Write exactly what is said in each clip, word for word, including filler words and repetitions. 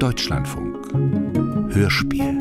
Deutschlandfunk Hörspiel.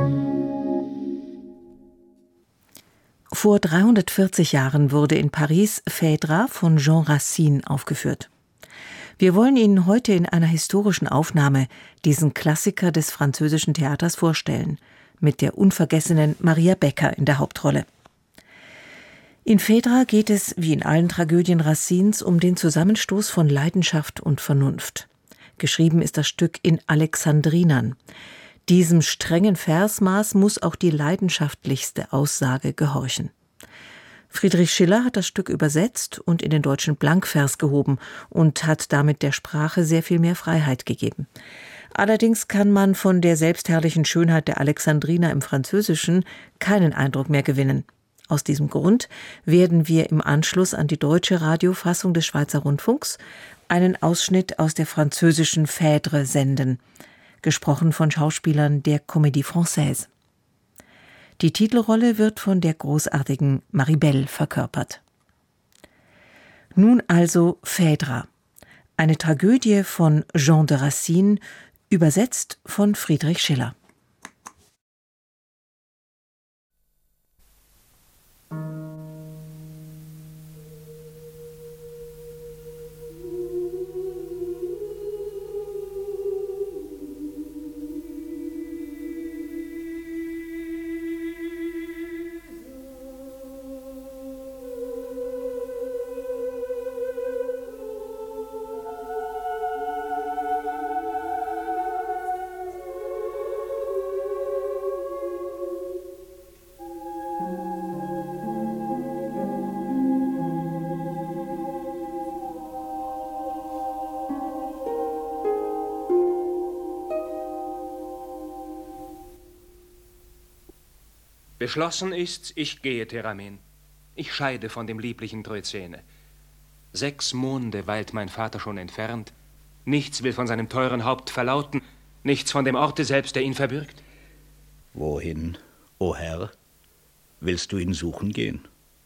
Vor dreihundertvierzig Jahren wurde in Paris Phèdre von Jean Racine aufgeführt. Wir wollen Ihnen heute in einer historischen Aufnahme diesen Klassiker des französischen Theaters vorstellen, mit der unvergessenen Maria Becker in der Hauptrolle. In Phèdre geht es, wie in allen Tragödien Racines, um den Zusammenstoß von Leidenschaft und Vernunft. Geschrieben ist das Stück in Alexandrinern. Diesem strengen Versmaß muss auch die leidenschaftlichste Aussage gehorchen. Friedrich Schiller hat das Stück übersetzt und in den deutschen Blankvers gehoben und hat damit der Sprache sehr viel mehr Freiheit gegeben. Allerdings kann man von der selbstherrlichen Schönheit der Alexandriner im Französischen keinen Eindruck mehr gewinnen. Aus diesem Grund werden wir im Anschluss an die deutsche Radiofassung des Schweizer Rundfunks einen Ausschnitt aus der französischen Phèdre senden, gesprochen von Schauspielern der Comédie Française. Die Titelrolle wird von der großartigen Maribel verkörpert. Nun also Phèdre, eine Tragödie von Jean de Racine, übersetzt von Friedrich Schiller. Beschlossen ist's, ich gehe, Theramin. Ich scheide von dem lieblichen Troezene. Sechs Monde weilt mein Vater schon entfernt. Nichts will von seinem teuren Haupt verlauten, nichts von dem Orte selbst, der ihn verbirgt. Wohin, o Herr, willst du ihn suchen gehen?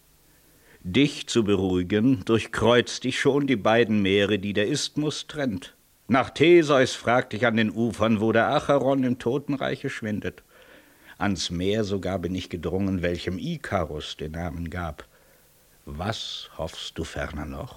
Dich zu beruhigen, durchkreuzt dich schon die beiden Meere, die der Isthmus trennt. Nach Theseus fragt dich an den Ufern, wo der Acheron im Totenreiche schwindet. Ans Meer sogar bin ich gedrungen, welchem Ikarus den Namen gab. Was hoffst du ferner noch?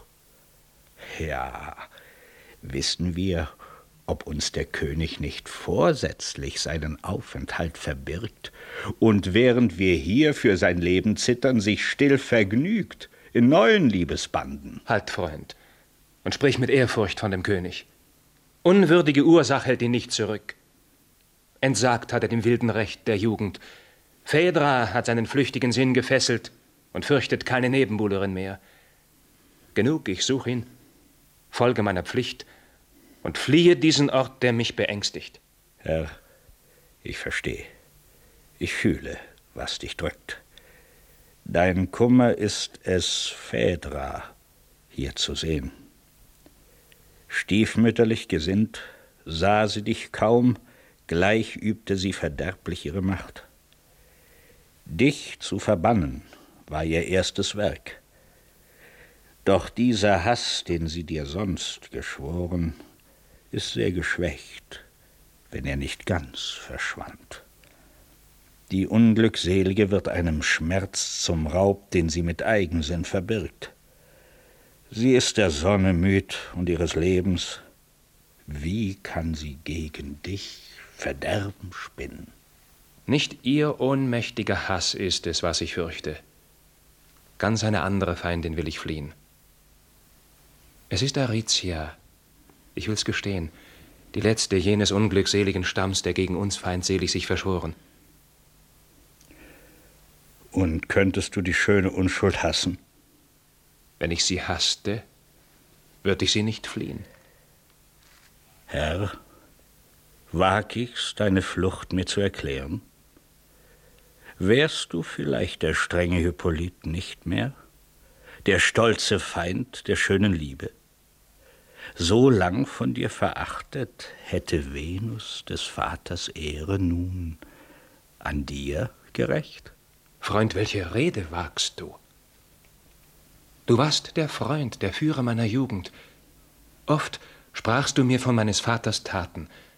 Ja, wissen wir, ob uns der König nicht vorsätzlich seinen Aufenthalt verbirgt und während wir hier für sein Leben zittern, sich still vergnügt in neuen Liebesbanden. Halt, Freund, und sprich mit Ehrfurcht von dem König. Unwürdige Ursache hält ihn nicht zurück. Entsagt hat er dem wilden Recht der Jugend. Phèdre hat seinen flüchtigen Sinn gefesselt und fürchtet keine Nebenbuhlerin mehr. Genug, ich such ihn, folge meiner Pflicht und fliehe diesen Ort, der mich beängstigt. Herr, ich verstehe. Ich fühle, was dich drückt. Dein Kummer ist es, Phèdre hier zu sehen. Stiefmütterlich gesinnt, sah sie dich kaum, gleich übte sie verderblich ihre Macht. Dich zu verbannen war ihr erstes Werk. Doch dieser Hass, den sie dir sonst geschworen, ist sehr geschwächt, wenn er nicht ganz verschwand. Die Unglückselige wird einem Schmerz zum Raub, den sie mit Eigensinn verbirgt. Sie ist der Sonne müd und ihres Lebens. Wie kann sie gegen dich Verderben spinnen? Nicht ihr ohnmächtiger Hass ist es, was ich fürchte. Ganz eine andere Feindin will ich fliehen. Es ist Aricia, ich will's gestehen, die letzte jenes unglückseligen Stamms, der gegen uns feindselig sich verschworen. Und könntest du die schöne Unschuld hassen? Wenn ich sie hasste, würde ich sie nicht fliehen. Herr, wag ich's, deine Flucht mir zu erklären? Wärst du vielleicht der strenge Hippolyt nicht mehr? Der stolze Feind der schönen Liebe? So lang von dir verachtet, hätte Venus des Vaters Ehre nun an dir gerecht? Freund, welche Rede wagst du? Du warst der Freund, der Führer meiner Jugend. Oft sprachst du mir von meines Vaters Taten.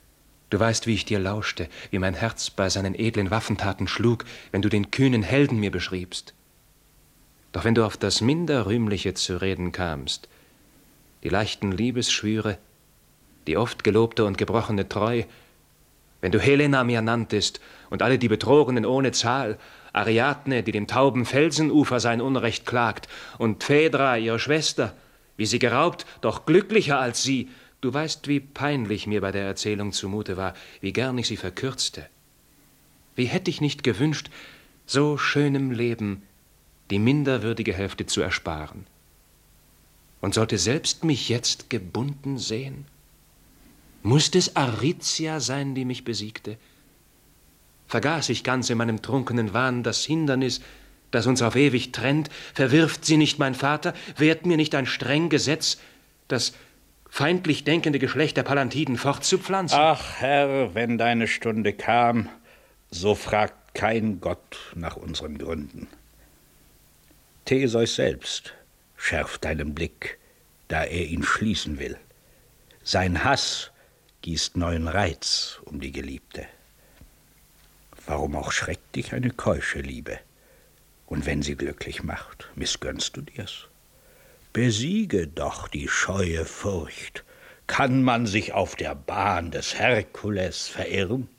Du weißt, wie ich dir lauschte, wie mein Herz bei seinen edlen Waffentaten schlug, wenn du den kühnen Helden mir beschriebst. Doch wenn du auf das minder Rühmliche zu reden kamst, die leichten Liebesschwüre, die oft gelobte und gebrochene Treu, wenn du Helena mir nanntest und alle die Betrogenen ohne Zahl, Ariadne, die dem tauben Felsenufer sein Unrecht klagt, und Phaedra, ihre Schwester, wie sie geraubt, doch glücklicher als sie, du weißt, wie peinlich mir bei der Erzählung zumute war, wie gern ich sie verkürzte. Wie hätte ich nicht gewünscht, so schönem Leben die minderwürdige Hälfte zu ersparen. Und sollte selbst mich jetzt gebunden sehen? Musste es Aricia sein, die mich besiegte? Vergaß ich ganz in meinem trunkenen Wahn das Hindernis, das uns auf ewig trennt? Verwirft sie nicht mein Vater? Wehrt mir nicht ein streng Gesetz, das feindlich denkende Geschlecht der Palantiden fortzupflanzen? Ach, Herr, wenn deine Stunde kam, so fragt kein Gott nach unseren Gründen. Theseus selbst schärft deinen Blick, da er ihn schließen will. Sein Hass gießt neuen Reiz um die Geliebte. Warum auch schreckt dich eine keusche Liebe? Und wenn sie glücklich macht, missgönnst du dir's? Besiege doch die scheue Furcht. Kann man sich auf der Bahn des Herkules verirren?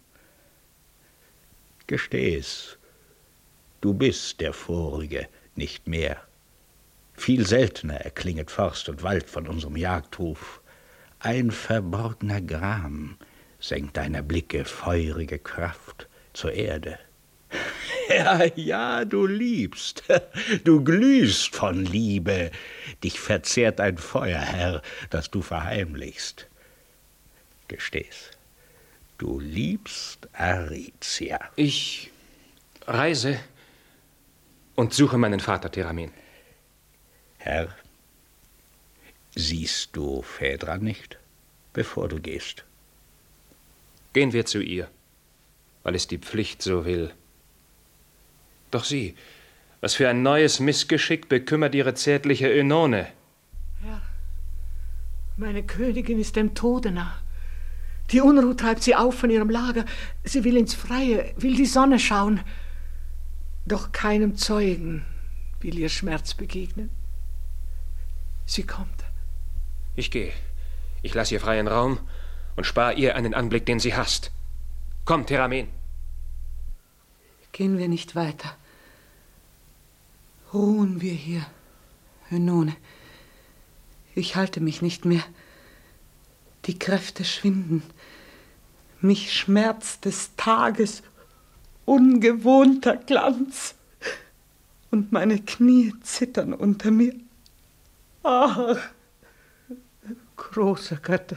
Gesteh's, du bist der Vorige nicht mehr. Viel seltener erklinget Forst und Wald von unserem Jagdruf. Ein verborgner Gram senkt deiner Blicke feurige Kraft zur Erde. Ja, ja, du liebst, du glühst von Liebe. Dich verzehrt ein Feuer, Herr, das du verheimlichst. Gesteh's, du liebst Aricia. Ich reise und suche meinen Vater Theramin. Herr, siehst du Phaedra nicht, bevor du gehst? Gehen wir zu ihr, weil es die Pflicht so will. Doch sieh, was für ein neues Missgeschick bekümmert ihre zärtliche Önone. Herr, meine Königin ist dem Tode nah. Die Unruhe treibt sie auf von ihrem Lager. Sie will ins Freie, will die Sonne schauen. Doch keinem Zeugen will ihr Schmerz begegnen. Sie kommt. Ich gehe. Ich lasse ihr freien Raum und spare ihr einen Anblick, den sie hasst. Komm, Theramin. Gehen wir nicht weiter. Ruhen wir hier, Önone. Ich halte mich nicht mehr. Die Kräfte schwinden. Mich schmerzt des Tages ungewohnter Glanz. Und meine Knie zittern unter mir. Ach, große Götter,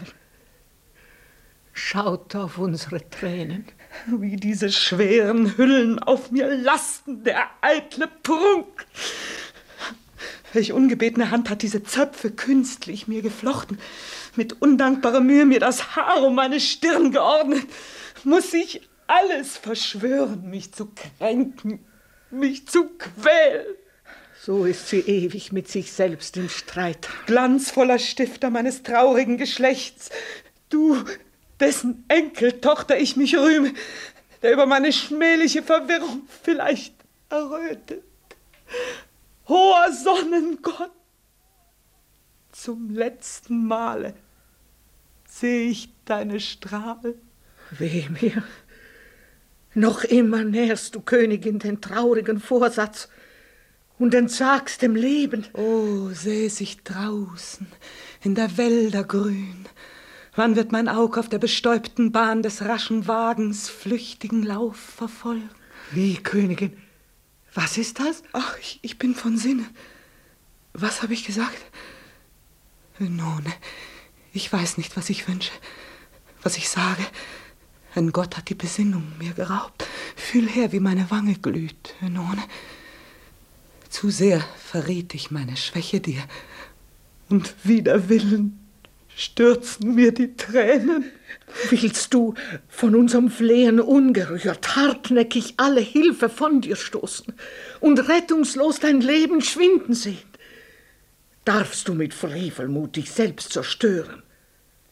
schaut auf unsere Tränen, wie diese schweren Hüllen auf mir lasten, der eitle Prunk. Welch ungebetene Hand hat diese Zöpfe künstlich mir geflochten, mit undankbarer Mühe mir das Haar um meine Stirn geordnet. Muss ich alles verschwören, mich zu kränken, mich zu quälen? So ist sie ewig mit sich selbst im Streit. Glanzvoller Stifter meines traurigen Geschlechts, du, dessen Enkeltochter ich mich rühme, der über meine schmähliche Verwirrung vielleicht errötet. Hoher Sonnengott, zum letzten Male sehe ich deine Strahlen. Weh mir, noch immer nährst du, Königin, den traurigen Vorsatz und entsagst dem Leben. Oh, säß ich draußen in der Wälder grün, wann wird mein Aug auf der bestäubten Bahn des raschen Wagens flüchtigen Lauf verfolgen? Wie, Königin, was ist das? Ach, ich, ich bin von Sinne. Was habe ich gesagt? Önone, ich weiß nicht, was ich wünsche, was ich sage. Ein Gott hat die Besinnung mir geraubt. Fühl her, wie meine Wange glüht, Önone. Zu sehr verriet ich meine Schwäche dir, und wider Willen stürzen mir die Tränen. Willst du von unserem Flehen ungerührt, hartnäckig alle Hilfe von dir stoßen und rettungslos dein Leben schwinden sehen? Darfst du mit Frevelmut dich selbst zerstören?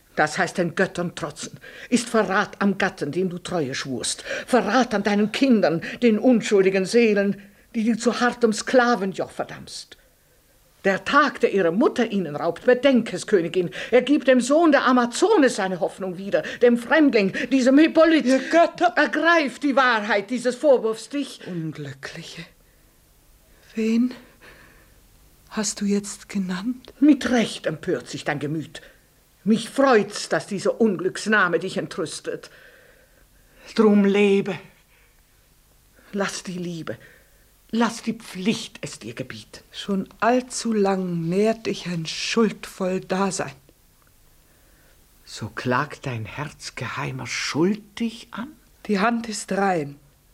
Das heißt den Göttern trotzen, ist Verrat am Gatten, dem du Treue schwurst, Verrat an deinen Kindern, den unschuldigen Seelen, die du zu hartem Sklavenjoch verdammst. Der Tag, der ihre Mutter ihnen raubt, bedenk es, Königin, er gibt dem Sohn der Amazone seine Hoffnung wieder, dem Fremdling, diesem Hippolyt. Ihr Götter! Ergreift die Wahrheit dieses Vorwurfs dich. Unglückliche. Wen hast du jetzt genannt? Mit Recht empört sich dein Gemüt. Mich freut's, dass dieser Unglücksname dich entrüstet. Drum lebe. Lass die Liebe, lass die Pflicht es dir gebieten. Schon allzu lang nährt dich ein schuldvoll Dasein. So klagt dein Herz geheimer Schuld dich an? Die Hand ist rein.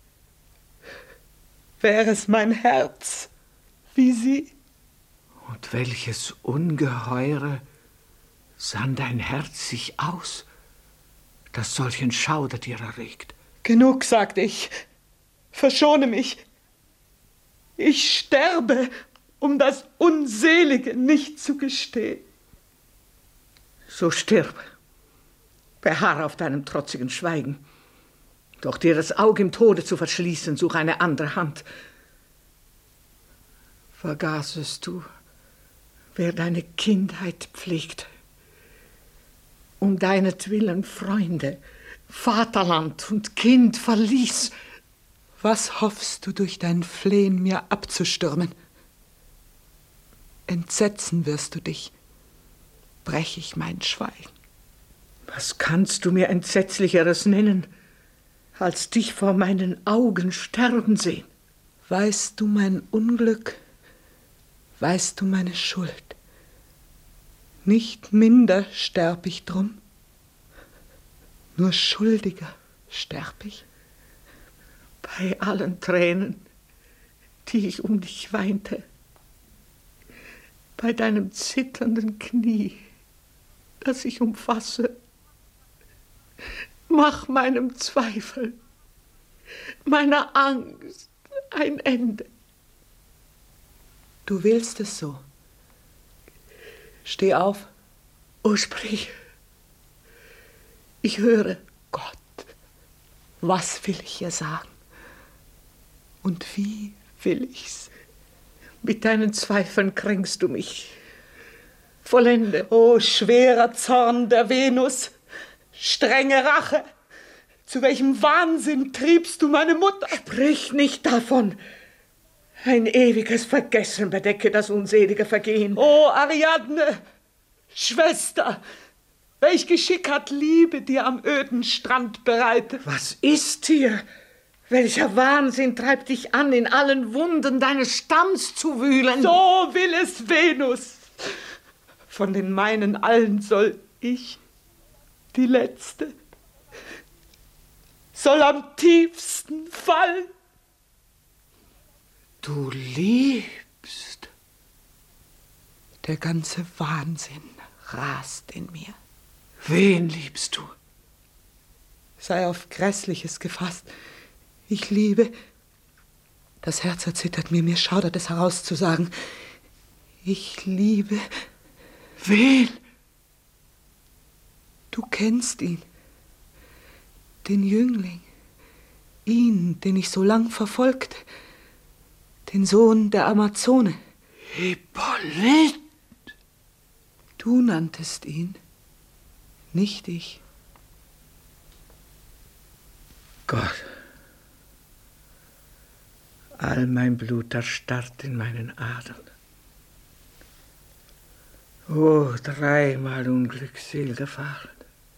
Wäre es mein Herz, wie sie? Und welches Ungeheure sann dein Herz sich aus, das solchen Schauder dir erregt? Genug, sagte ich. Verschone mich. Ich sterbe, um das Unselige nicht zu gestehen. So stirb. Beharr auf deinem trotzigen Schweigen. Doch dir das Auge im Tode zu verschließen, such eine andere Hand. Vergaßest du, wer deine Kindheit pflegt, um deinetwillen Freunde, Vaterland und Kind verließ? Was hoffst du durch dein Flehen mir abzustürmen? Entsetzen wirst du dich, brech ich mein Schweigen. Was kannst du mir Entsetzlicheres nennen, als dich vor meinen Augen sterben sehen? Weißt du mein Unglück, weißt du meine Schuld? Nicht minder sterb ich drum, nur schuldiger sterb ich. Bei allen Tränen, die ich um dich weinte, bei deinem zitternden Knie, das ich umfasse, mach meinem Zweifel, meiner Angst ein Ende. Du willst es so. Steh auf. O, sprich. Ich höre. Gott, was will ich ihr sagen? Und wie will ich's? Mit deinen Zweifeln kränkst du mich. Vollende. O schwerer Zorn der Venus, strenge Rache, zu welchem Wahnsinn triebst du meine Mutter? Sprich nicht davon. Ein ewiges Vergessen bedecke das unselige Vergehen. O Ariadne, Schwester, welch Geschick hat Liebe dir am öden Strand bereitet? Was ist dir? Welcher Wahnsinn treibt dich an, in allen Wunden deines Stamms zu wühlen? So will es Venus. Von den meinen allen soll ich, die Letzte, soll am tiefsten fallen. Du liebst. Der ganze Wahnsinn rast in mir. Wen liebst du? Sei auf Grässliches gefasst. Ich liebe. Das Herz erzittert mir, mir schaudert es herauszusagen. Ich liebe. Wen? Du kennst ihn. Den Jüngling. Ihn, den ich so lang verfolgte. Den Sohn der Amazone. Hippolyt! Du nanntest ihn, nicht ich. Gott, all mein Blut erstarrt in meinen Adern. Oh, dreimal Unglücksselig gefahren,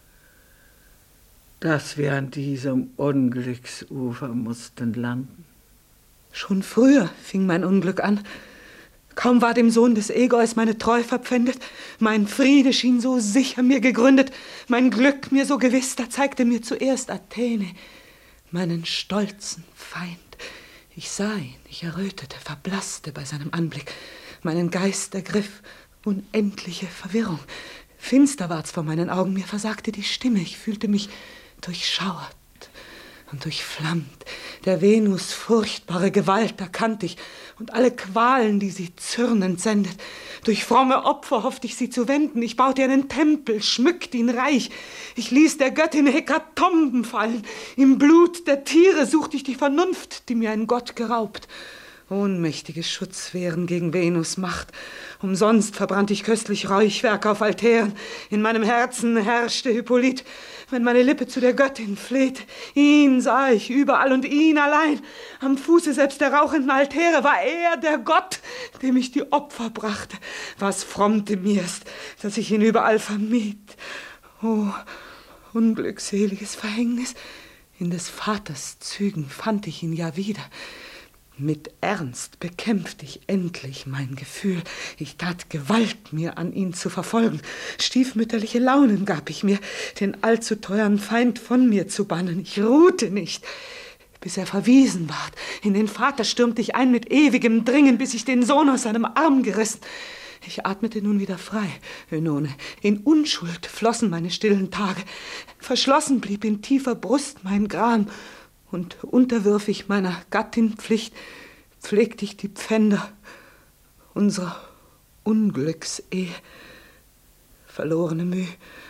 dass wir an diesem Unglücksufer mussten landen. Schon früher fing mein Unglück an. Kaum war dem Sohn des Egeus meine Treu verpfändet, mein Friede schien so sicher mir gegründet, mein Glück mir so gewiss, da zeigte mir zuerst Athene meinen stolzen Feind. Ich sah ihn, ich errötete, verblasste bei seinem Anblick, meinen Geist ergriff unendliche Verwirrung. Finster ward's vor meinen Augen, mir versagte die Stimme, ich fühlte mich durchschauert. und durchflammt der Venus furchtbare Gewalt erkannt ich und alle Qualen, die sie zürnend sendet. Durch fromme Opfer hoffte ich sie zu wenden. Ich baute einen Tempel, schmückte ihn reich. Ich ließ der Göttin Hekatomben fallen. Im Blut der Tiere suchte ich die Vernunft, die mir ein Gott geraubt. Ohnmächtige Schutzwehren gegen Venus Macht. Umsonst verbrannte ich köstlich Räuchwerk auf Altären. In meinem Herzen herrschte Hippolyt. Wenn meine Lippe zu der Göttin flehte, ihn sah ich überall und ihn allein. Am Fuße selbst der rauchenden Altäre war er der Gott, dem ich die Opfer brachte. Was frommte mir's, dass ich ihn überall vermied. Oh, unglückseliges Verhängnis. In des Vaters Zügen fand ich ihn ja wieder. Mit Ernst bekämpfte ich endlich mein Gefühl. Ich tat Gewalt, mir an ihn zu verfolgen. Stiefmütterliche Launen gab ich mir, den allzu teuren Feind von mir zu bannen. Ich ruhte nicht, bis er verwiesen ward. In den Vater stürmte ich ein mit ewigem Dringen, bis ich den Sohn aus seinem Arm gerissen. Ich atmete nun wieder frei, Önone. In Unschuld flossen meine stillen Tage. Verschlossen blieb in tiefer Brust mein Gram. Und unterwürfig meiner Gattin Pflicht pflegte ich die Pfänder unserer Unglücksehe. Verlorene Mühe,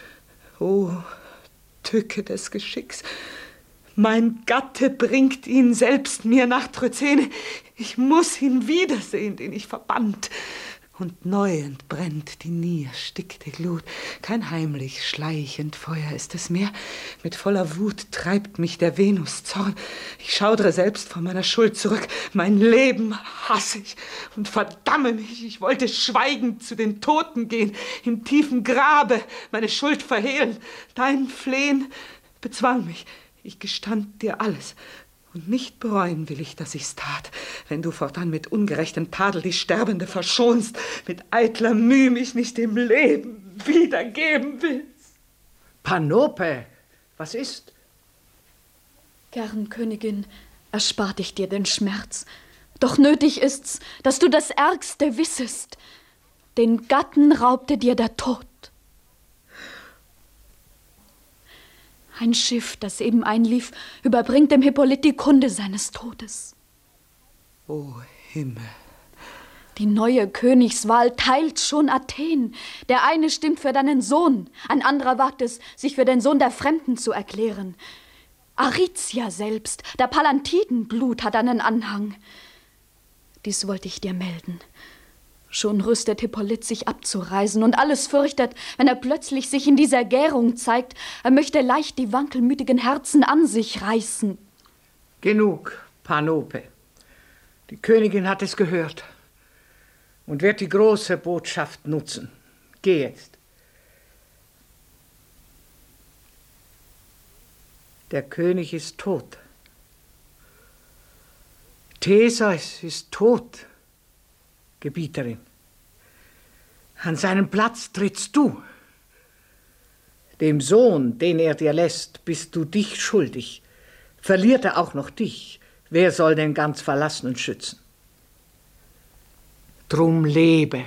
o Tücke des Geschicks, mein Gatte bringt ihn selbst mir nach Trözene. Ich muss ihn wiedersehen, den ich verbannt. Und neu entbrennt die nie erstickte Glut. Kein heimlich schleichend Feuer ist es mehr. Mit voller Wut treibt mich der Venus Zorn. Ich schaudre selbst vor meiner Schuld zurück. Mein Leben hasse ich und verdamme mich. Ich wollte schweigend zu den Toten gehen, im tiefen Grabe meine Schuld verhehlen. Dein Flehen bezwang mich. Ich gestand dir alles. Und nicht bereuen will ich, dass ich's tat, wenn du fortan mit ungerechtem Tadel die Sterbende verschonst, mit eitler Mühe mich nicht dem Leben wiedergeben willst. Panope, was ist? Gern, Königin, erspart ich dir den Schmerz. Doch nötig ist's, dass du das Ärgste wissest. Den Gatten raubte dir der Tod. Ein Schiff, das eben einlief, überbringt dem Hippolyt die Kunde seines Todes. O Himmel! Die neue Königswahl teilt schon Athen. Der eine stimmt für deinen Sohn, ein anderer wagt es, sich für den Sohn der Fremden zu erklären. Aricia selbst, der Palantidenblut, hat einen Anhang. Dies wollte ich dir melden. Schon rüstet Hippolyt sich abzureisen und alles fürchtet, wenn er plötzlich sich in dieser Gärung zeigt, er möchte leicht die wankelmütigen Herzen an sich reißen. Genug, Panope. Die Königin hat es gehört und wird die große Botschaft nutzen. Geh jetzt. Der König ist tot. Theseus ist tot. Gebieterin, an seinen Platz trittst du. Dem Sohn, den er dir lässt, bist du dich schuldig. Verliert er auch noch dich, wer soll den ganz Verlassenen schützen? Drum lebe.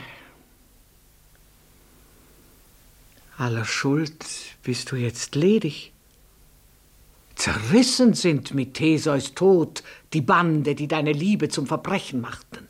Aller Schuld bist du jetzt ledig. Zerrissen sind mit Theseus Tod die Bande, die deine Liebe zum Verbrechen machten.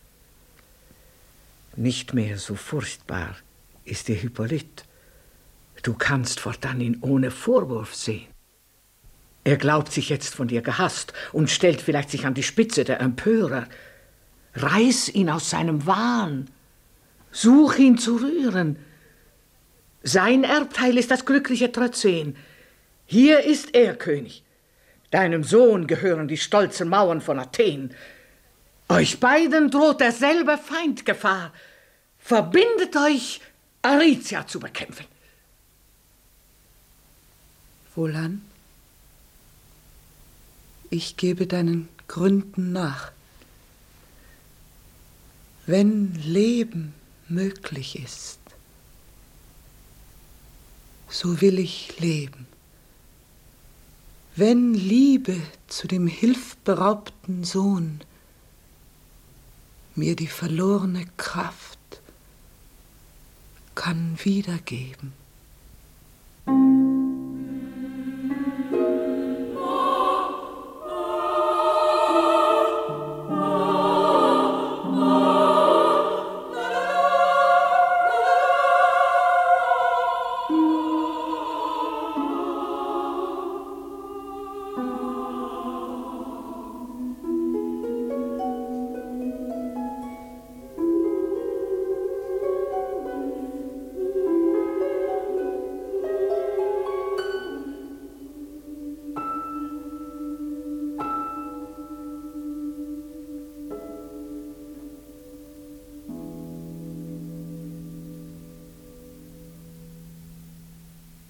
Nicht mehr so furchtbar ist dir Hippolyt. Du kannst fortan ihn ohne Vorwurf sehen. Er glaubt sich jetzt von dir gehasst und stellt vielleicht sich an die Spitze der Empörer. Reiß ihn aus seinem Wahn. Such ihn zu rühren. Sein Erbteil ist das glückliche Trözene. Hier ist er König. Deinem Sohn gehören die stolzen Mauern von Athen. Euch beiden droht derselbe Feindgefahr. Verbindet euch, Aricia zu bekämpfen. Wohlan, ich gebe deinen Gründen nach. Wenn Leben möglich ist, so will ich leben. Wenn Liebe zu dem hilfberaubten Sohn mir die verlorene Kraft kann wiedergeben.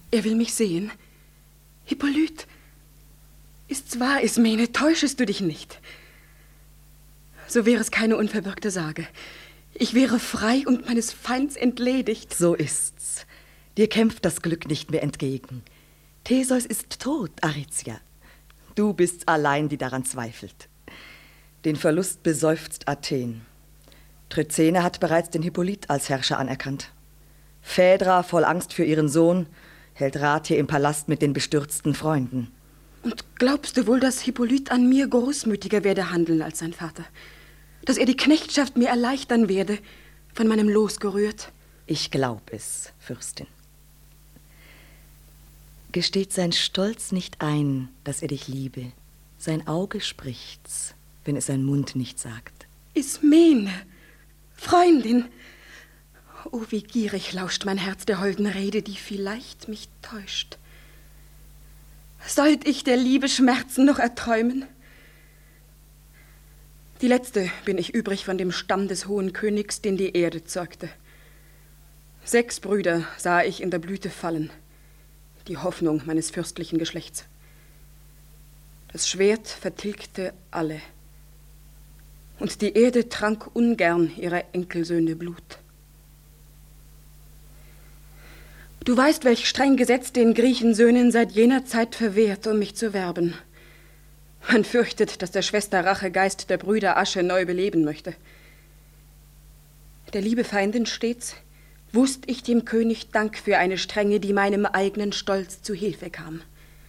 Er will mich sehen. Hippolyt, ist's wahr, Ismene, täuschest du dich nicht? So wäre es keine unverbürgte Sage. Ich wäre frei und meines Feinds entledigt. So ist's. Dir kämpft das Glück nicht mehr entgegen. Theseus ist tot, Aricia. Du bist allein, die daran zweifelt. Den Verlust beseufzt Athen. Tryzene hat bereits den Hippolyt als Herrscher anerkannt. Phaedra, voll Angst für ihren Sohn, hält Rat hier im Palast mit den bestürzten Freunden. Und glaubst du wohl, dass Hippolyt an mir großmütiger werde handeln als sein Vater? Dass er die Knechtschaft mir erleichtern werde, von meinem Los gerührt? Ich glaub es, Fürstin. Gesteht sein Stolz nicht ein, dass er dich liebe? Sein Auge spricht's, wenn es sein Mund nicht sagt. Ismene, Freundin, oh, wie gierig lauscht mein Herz der holden Rede, die vielleicht mich täuscht. Sollt ich der Liebe Schmerzen noch erträumen? Die letzte bin ich übrig von dem Stamm des hohen Königs, den die Erde zeugte. Sechs Brüder sah ich in der Blüte fallen, die Hoffnung meines fürstlichen Geschlechts. Das Schwert vertilgte alle, und die Erde trank ungern ihrer Enkelsöhne Blut. Du weißt, welch streng Gesetz den Griechensöhnen seit jener Zeit verwehrt, um mich zu werben. Man fürchtet, dass der Schwester Rachegeist der Brüder Asche neu beleben möchte. Der liebe Feindin stets wusst ich dem König Dank für eine Strenge, die meinem eigenen Stolz zu Hilfe kam.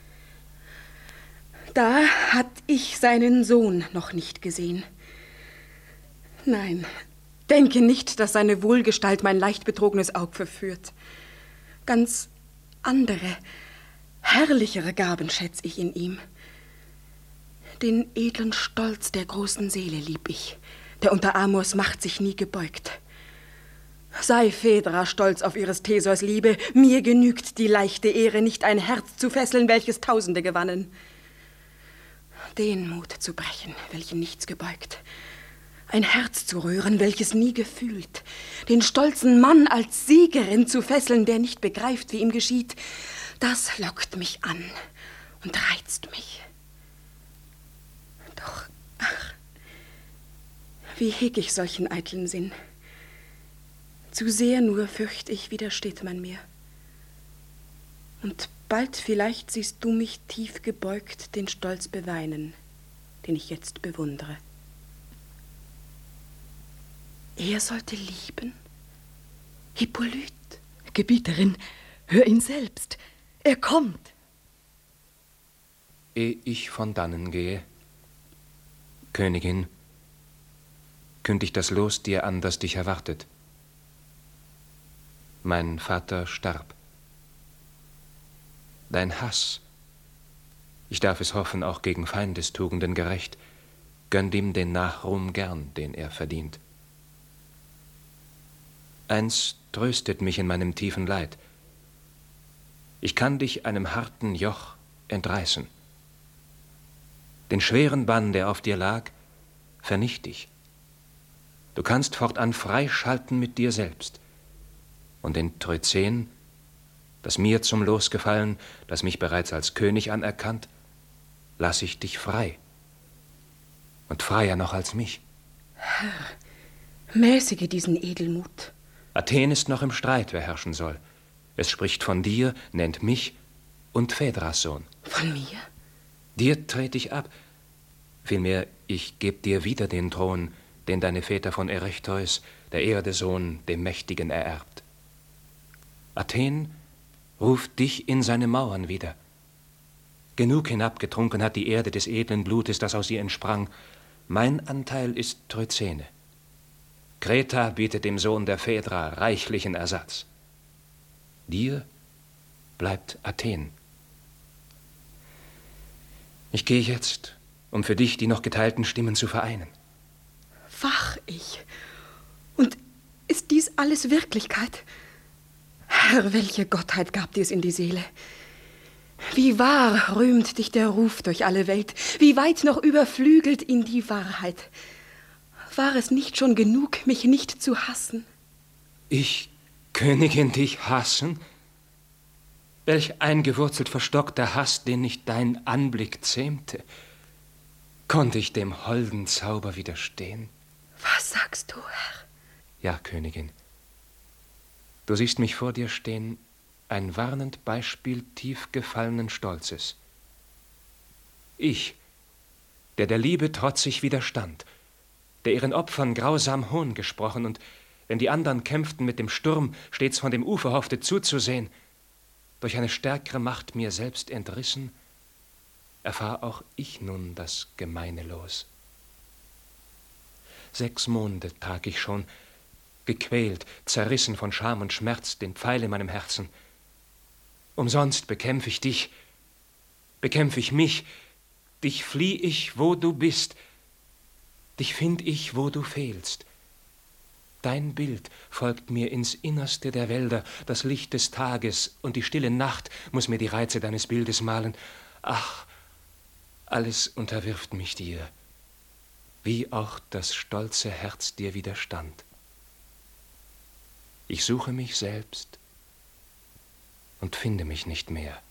Da hatt ich seinen Sohn noch nicht gesehen. Nein, denke nicht, dass seine Wohlgestalt mein leicht betrogenes Aug verführt. Ganz andere, herrlichere Gaben schätz ich in ihm. Den edlen Stolz der großen Seele lieb ich, der unter Amors Macht sich nie gebeugt. Sei Phaedra stolz auf ihres Theseus Liebe, mir genügt die leichte Ehre, nicht ein Herz zu fesseln, welches Tausende gewannen. Den Mut zu brechen, welchen nichts gebeugt. Ein Herz zu rühren, welches nie gefühlt. Den stolzen Mann als Siegerin zu fesseln, der nicht begreift, wie ihm geschieht. Das lockt mich an und reizt mich. Doch, ach, wie heg ich solchen eitlen Sinn? Zu sehr nur, fürcht ich, widersteht man mir. Und bald vielleicht siehst du mich tief gebeugt den Stolz beweinen, den ich jetzt bewundere. Er sollte lieben? Hippolyt? Gebieterin, hör ihn selbst. Er kommt. Ehe ich von dannen gehe, Königin, kündigt das Los dir an, das dich erwartet. Mein Vater starb. Dein Hass, ich darf es hoffen, auch gegen Feindestugenden gerecht, gönnt ihm den Nachruhm gern, den er verdient. Eins tröstet mich in meinem tiefen Leid. Ich kann dich einem harten Joch entreißen. Den schweren Bann, der auf dir lag, vernicht ich. Du kannst fortan frei schalten mit dir selbst. Und den Tryzen, das mir zum Los gefallen, das mich bereits als König anerkannt, lass ich dich frei. Und freier noch als mich. Herr, mäßige diesen Edelmut. Athen ist noch im Streit, wer herrschen soll. Es spricht von dir, nennt mich und Phaedras Sohn. Von mir? Dir tret ich ab. Vielmehr, ich geb dir wieder den Thron, den deine Väter von Erechtheus, der Erdesohn, dem Mächtigen ererbt. Athen ruft dich in seine Mauern wieder. Genug hinabgetrunken hat die Erde des edlen Blutes, das aus ihr entsprang. Mein Anteil ist Tryzene. Kreta bietet dem Sohn der Phaedra reichlichen Ersatz. Dir bleibt Athen. Ich gehe jetzt, um für dich die noch geteilten Stimmen zu vereinen. Wach ich. Und ist dies alles Wirklichkeit? Herr, welche Gottheit gab dir's in die Seele? Wie wahr rühmt dich der Ruf durch alle Welt, wie weit noch überflügelt ihn die Wahrheit. War es nicht schon genug, mich nicht zu hassen? Ich, Königin, dich hassen? Welch eingewurzelt verstockter Hass, den nicht dein Anblick zähmte. Konnte ich dem holden Zauber widerstehen? Was sagst du, Herr? Ja, Königin. Du siehst mich vor dir stehen, ein warnend Beispiel tief gefallenen Stolzes. Ich, der der Liebe trotzig widerstand, der ihren Opfern grausam Hohn gesprochen und, wenn die anderen kämpften mit dem Sturm, stets von dem Ufer hoffte zuzusehen, durch eine stärkere Macht mir selbst entrissen, erfahr auch ich nun das gemeine Los. Sechs Monde trag ich schon, gequält, zerrissen von Scham und Schmerz, den Pfeil in meinem Herzen. Umsonst bekämpf ich dich, bekämpf ich mich, dich flieh ich, wo du bist, dich find ich, wo du fehlst. Dein Bild folgt mir ins Innerste der Wälder, das Licht des Tages und die stille Nacht muß mir die Reize deines Bildes malen. Ach, alles unterwirft mich dir, wie auch das stolze Herz dir widerstand. Ich suche mich selbst und finde mich nicht mehr.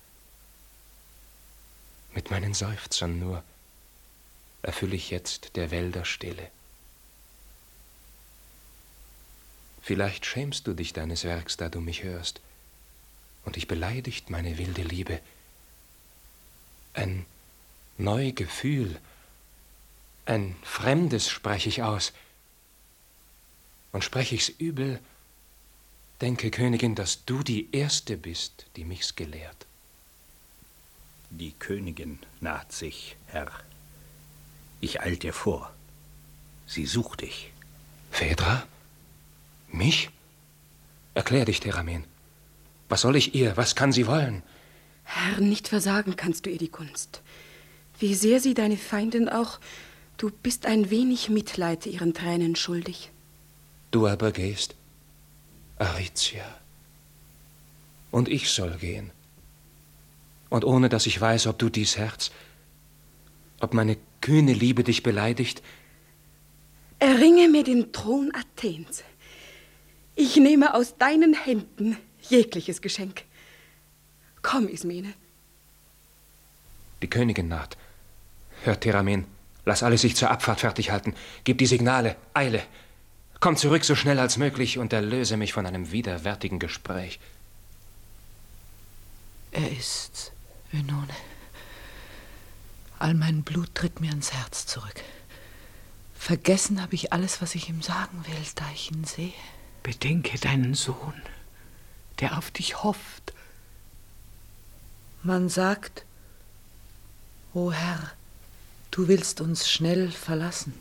Mit meinen Seufzern nur erfüll ich jetzt der Wälder Stille. Vielleicht schämst du dich deines Werks, da du mich hörst, und dich beleidigt meine wilde Liebe. Ein neu Gefühl, ein Fremdes sprech ich aus. Und sprech ich's übel, denke, Königin, dass du die Erste bist, die mich's gelehrt. Die Königin naht sich, Herr. Ich eil dir vor. Sie sucht dich. Phaedra? Mich? Erklär dich, Theramen. Was soll ich ihr? Was kann sie wollen? Herr, nicht versagen kannst du ihr die Gunst. Wie sehr sie deine Feindin auch, du bist ein wenig Mitleid ihren Tränen schuldig. Du aber gehst, Aricia. Und ich soll gehen. Und ohne, dass ich weiß, ob du dies Herz, ob meine kühne Liebe dich beleidigt. Erringe mir den Thron Athens. Ich nehme aus deinen Händen jegliches Geschenk. Komm, Ismene. Die Königin naht. Hört, Theramen, lass alle sich zur Abfahrt fertig halten. Gib die Signale, eile. Komm zurück so schnell als möglich und erlöse mich von einem widerwärtigen Gespräch. Er ist's, Önone. All mein Blut tritt mir ans Herz zurück. Vergessen habe ich alles, was ich ihm sagen will, da ich ihn sehe. Bedenke deinen Sohn, der auf dich hofft. Man sagt, o Herr, du willst uns schnell verlassen.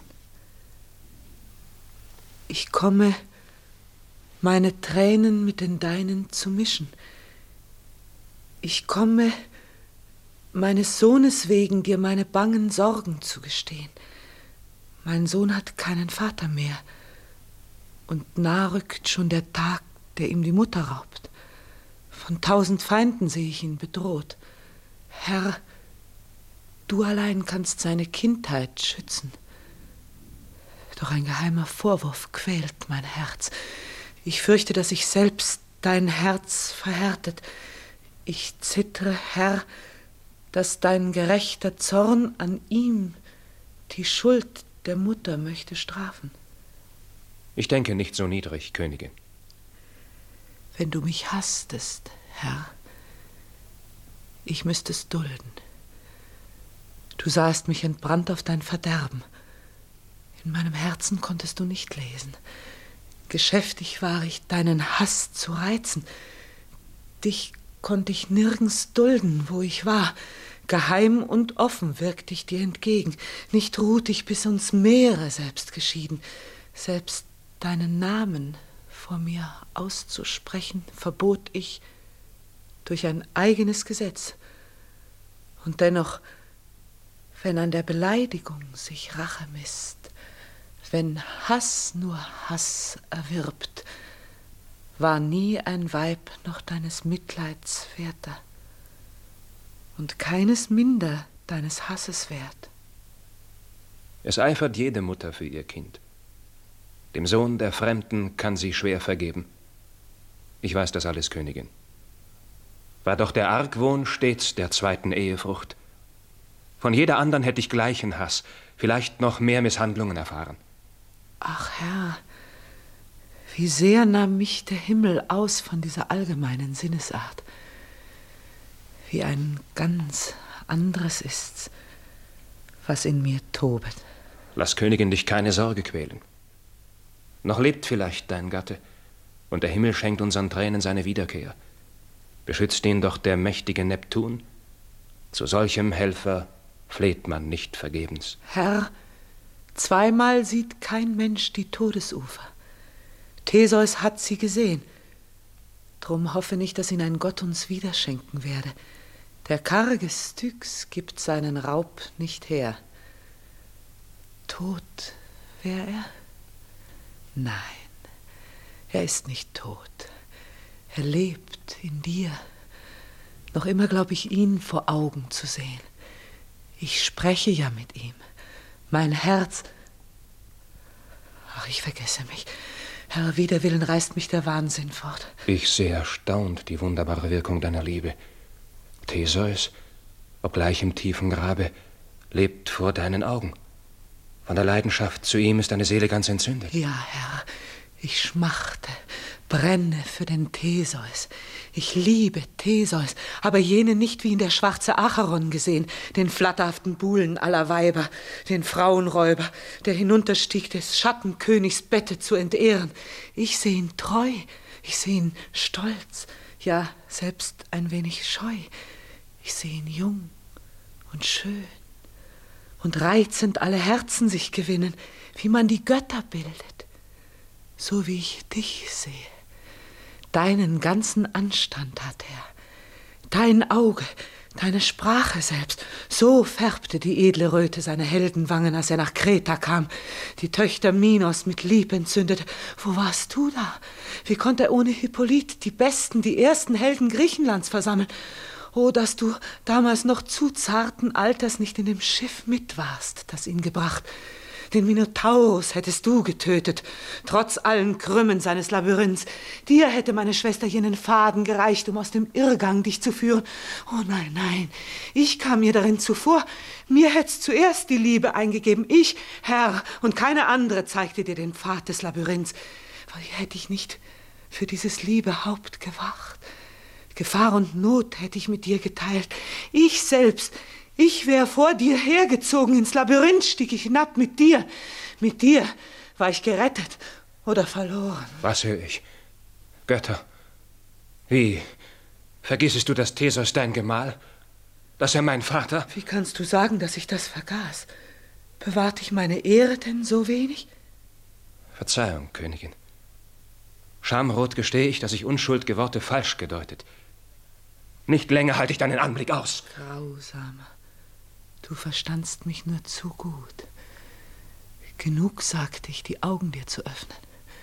Ich komme, meine Tränen mit den deinen zu mischen. Ich komme, meines Sohnes wegen dir meine bangen Sorgen zu gestehen. Mein Sohn hat keinen Vater mehr, und nah rückt schon der Tag, der ihm die Mutter raubt. Von tausend Feinden sehe ich ihn bedroht. Herr, du allein kannst seine Kindheit schützen. Doch ein geheimer Vorwurf quält mein Herz. Ich fürchte, dass ich selbst dein Herz verhärtet. Ich zittere, Herr, dass dein gerechter Zorn an ihm die Schuld der Mutter möchte strafen. Ich denke nicht so niedrig, Königin. Wenn du mich hasstest, Herr, ich müsste es dulden. Du sahst mich entbrannt auf dein Verderben. In meinem Herzen konntest du nicht lesen. Geschäftig war ich, deinen Hass zu reizen. Dich konnte ich nirgends dulden, wo ich war. Geheim und offen wirkte ich dir entgegen. Nicht ruht ich, bis uns Meere selbst geschieden. Selbst deinen Namen vor mir auszusprechen, verbot ich durch ein eigenes Gesetz. Und dennoch, wenn an der Beleidigung sich Rache misst, wenn Hass nur Hass erwirbt, war nie ein Weib noch deines Mitleids werter und keines minder deines Hasses wert. Es eifert jede Mutter für ihr Kind. Dem Sohn der Fremden kann sie schwer vergeben. Ich weiß das alles, Königin. war doch der Argwohn stets der zweiten Ehefrucht. Von jeder anderen hätte ich gleichen Hass, vielleicht noch mehr Misshandlungen erfahren. Ach Herr, wie sehr nahm mich der Himmel aus von dieser allgemeinen Sinnesart. Wie ein ganz anderes ist's, was in mir tobet. Lass Königin dich keine Sorge quälen. Noch lebt vielleicht dein Gatte, und der Himmel schenkt unseren Tränen seine Wiederkehr. Beschützt ihn doch der mächtige Neptun. Zu solchem Helfer fleht man nicht vergebens. Herr, zweimal sieht kein Mensch die Todesufer. Theseus hat sie gesehen. Drum hoffe nicht, dass ihn ein Gott uns wieder schenken werde. Der karge Styx gibt seinen Raub nicht her. Tot wär er? Nein, er ist nicht tot. Er lebt in dir. Noch immer glaub ich, ihn vor Augen zu sehen. Ich spreche ja mit ihm. Mein Herz... Ach, ich vergesse mich. Herr, wider Willen reißt mich der Wahnsinn fort. Ich sehe erstaunt die wunderbare Wirkung deiner Liebe. Theseus, obgleich im tiefen Grabe, lebt vor deinen Augen. Von der Leidenschaft zu ihm ist deine Seele ganz entzündet. Ja, Herr, ich schmachte, brenne für den Theseus. Ich liebe Theseus, aber jenen nicht, wie ihn der schwarze Acheron gesehen, den flatterhaften Buhlen aller Weiber, den Frauenräuber, der hinunterstieg, des Schattenkönigs Bette zu entehren. Ich seh ihn treu, ich seh ihn stolz, ja, selbst ein wenig scheu. Ich seh ihn jung und schön und reizend alle Herzen sich gewinnen, wie man die Götter bildet, so wie ich dich sehe. Deinen ganzen Anstand hat er, dein Auge, deine Sprache selbst. So färbte die edle Röte seine Heldenwangen, als er nach Kreta kam, die Töchter Minos mit Lieb entzündete. Wo warst du da? Wie konnte er ohne Hippolyt die besten, die ersten Helden Griechenlands versammeln? Oh, dass du damals noch zu zarten Alters nicht in dem Schiff mit warst, das ihn gebracht. Den Minotaurus hättest du getötet, trotz allen Krümmen seines Labyrinths. Dir hätte meine Schwester jenen Faden gereicht, um aus dem Irrgang dich zu führen. Oh nein, nein, ich kam mir darin zuvor. Mir hätt's zuerst die Liebe eingegeben. Ich, Herr, und keine andere zeigte dir den Pfad des Labyrinths. Wie hätte ich nicht für dieses liebe Haupt gewacht? Gefahr und Not hätte ich mit dir geteilt. Ich selbst... Ich wär vor dir hergezogen, ins Labyrinth stieg ich hinab mit dir. Mit dir war ich gerettet oder verloren. Was höre ich? Götter, wie? Vergissest du, dass Theseus dein Gemahl? Dass er mein Vater? Wie kannst du sagen, dass ich das vergaß? Bewahrt ich meine Ehre denn so wenig? Verzeihung, Königin. Schamrot gestehe ich, dass ich unschuldige Worte falsch gedeutet. Nicht länger halte ich deinen Anblick aus. Grausamer. Du verstandst mich nur zu gut. Genug sagte ich, die Augen dir zu öffnen.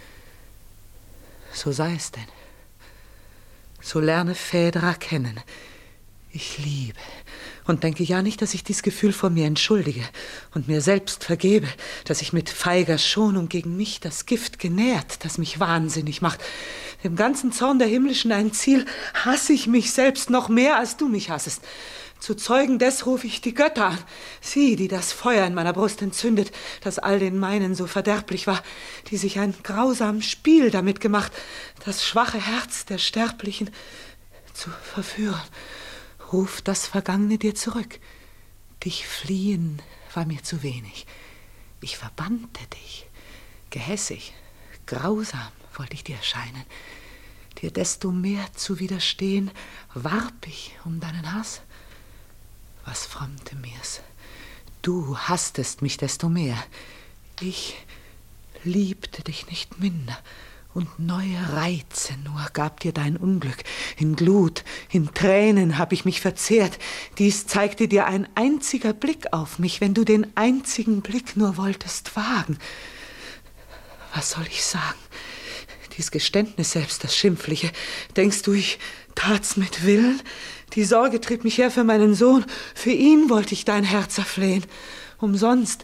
So sei es denn. So lerne Phaedra kennen. Ich liebe und denke ja nicht, dass ich dies Gefühl vor mir entschuldige und mir selbst vergebe, dass ich mit feiger Schonung gegen mich das Gift genährt, das mich wahnsinnig macht. Dem ganzen Zorn der Himmlischen ein Ziel, hasse ich mich selbst noch mehr, als du mich hassest. Zu Zeugen des rufe ich die Götter an, sie, die das Feuer in meiner Brust entzündet, das all den meinen so verderblich war, die sich ein grausames Spiel damit gemacht, das schwache Herz der Sterblichen zu verführen. Ruf das Vergangene dir zurück. Dich fliehen war mir zu wenig. Ich verbannte dich. Gehässig, grausam wollte ich dir erscheinen. Dir desto mehr zu widerstehen, warb ich um deinen Hass. Was fromte mir's? Du hasstest mich desto mehr. Ich liebte dich nicht minder. Und neue Reize nur gab dir dein Unglück. In Glut, in Tränen hab ich mich verzehrt. Dies zeigte dir ein einziger Blick auf mich, wenn du den einzigen Blick nur wolltest wagen. Was soll ich sagen? Dies Geständnis selbst, das Schimpfliche. Denkst du, ich tat's mit Willen? Die Sorge trieb mich her für meinen Sohn. Für ihn wollte ich dein Herz erflehen. Umsonst.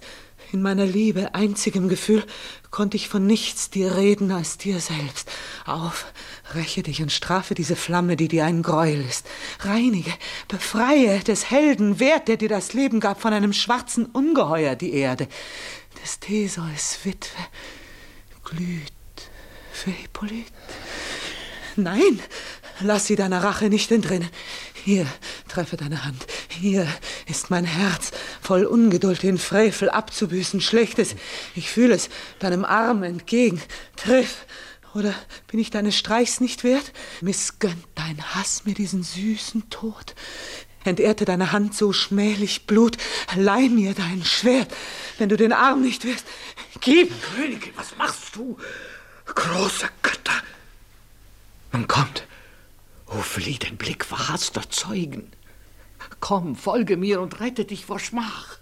In meiner Liebe, einzigem Gefühl, konnte ich von nichts dir reden als dir selbst. Auf, räche dich und strafe diese Flamme, die dir ein Gräuel ist. Reinige, befreie des Helden Wert, der dir das Leben gab, von einem schwarzen Ungeheuer die Erde. Des Theseus Witwe glüht für Hippolyt. Nein, lass sie deiner Rache nicht entrinnen. Hier, treffe deine Hand. Hier ist mein Herz, voll Ungeduld, den Frevel abzubüßen. Schlechtes, ich fühle es, deinem Arm entgegen. Triff, oder bin ich deines Streichs nicht wert? Missgönnt dein Hass mir diesen süßen Tod. Entehrte deine Hand so schmählich Blut. Leih mir dein Schwert, wenn du den Arm nicht wirst. Gib! Königin, was machst du? Große Götter! Man kommt. Oh, flieh den Blick verhasster Zeugen. Komm, folge mir und rette dich vor Schmach.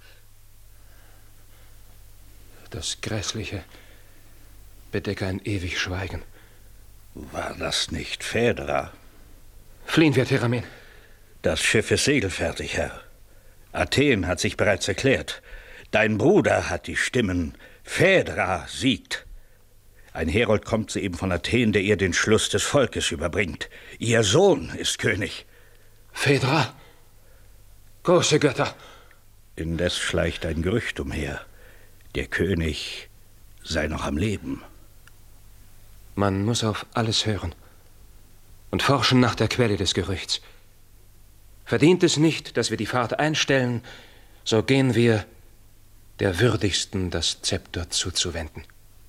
Das Grässliche bedecke ein ewig Schweigen. War das nicht Phaedra? Fliehen wir, Theramin. Das Schiff ist segelfertig, Herr. Athen hat sich bereits erklärt. Dein Bruder hat die Stimmen. Phaedra siegt. Ein Herold kommt soeben von Athen, der ihr den Schluss des Volkes überbringt. Ihr Sohn ist König. Phaedra? Große Götter! Indes schleicht ein Gerücht umher. Der König sei noch am Leben. Man muss auf alles hören und forschen nach der Quelle des Gerüchts. Verdient es nicht, dass wir die Fahrt einstellen, so gehen wir der Würdigsten das Zepter zuzuwenden.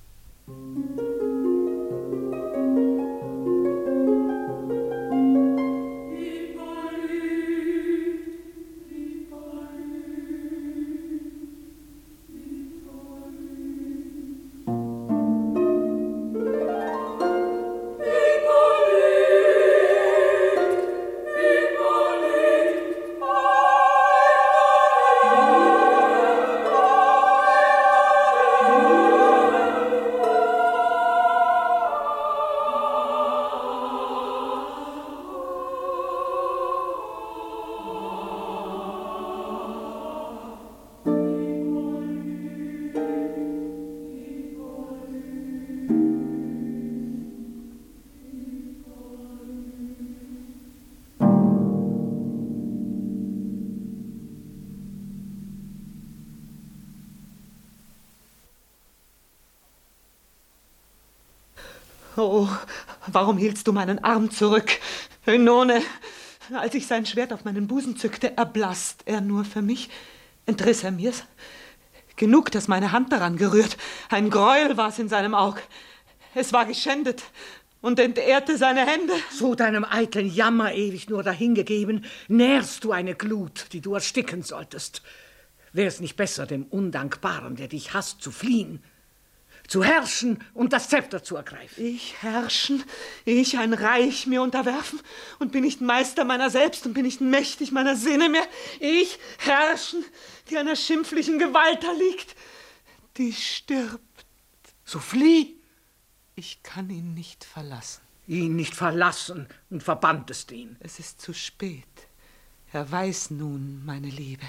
Oh, warum hieltst du meinen Arm zurück? Önone, als ich sein Schwert auf meinen Busen zückte, erblasst er nur für mich. Entriss er mir's? Genug, dass meine Hand daran gerührt. Ein Gräuel war's in seinem Aug. Es war geschändet und entehrte seine Hände. So deinem eitlen Jammer ewig nur dahingegeben, nährst du eine Glut, die du ersticken solltest. Wär's nicht besser, dem Undankbaren, der dich hasst, zu fliehen? Zu herrschen und das Zepter zu ergreifen. Ich herrschen, ich ein Reich mir unterwerfen und bin nicht Meister meiner selbst und bin nicht mächtig meiner Sinne mehr. Ich herrschen, die einer schimpflichen Gewalt erliegt, die stirbt. So flieh. Ich kann ihn nicht verlassen. Ihn nicht verlassen und verbanntest ihn. Es ist zu spät. Er weiß nun meine Liebe.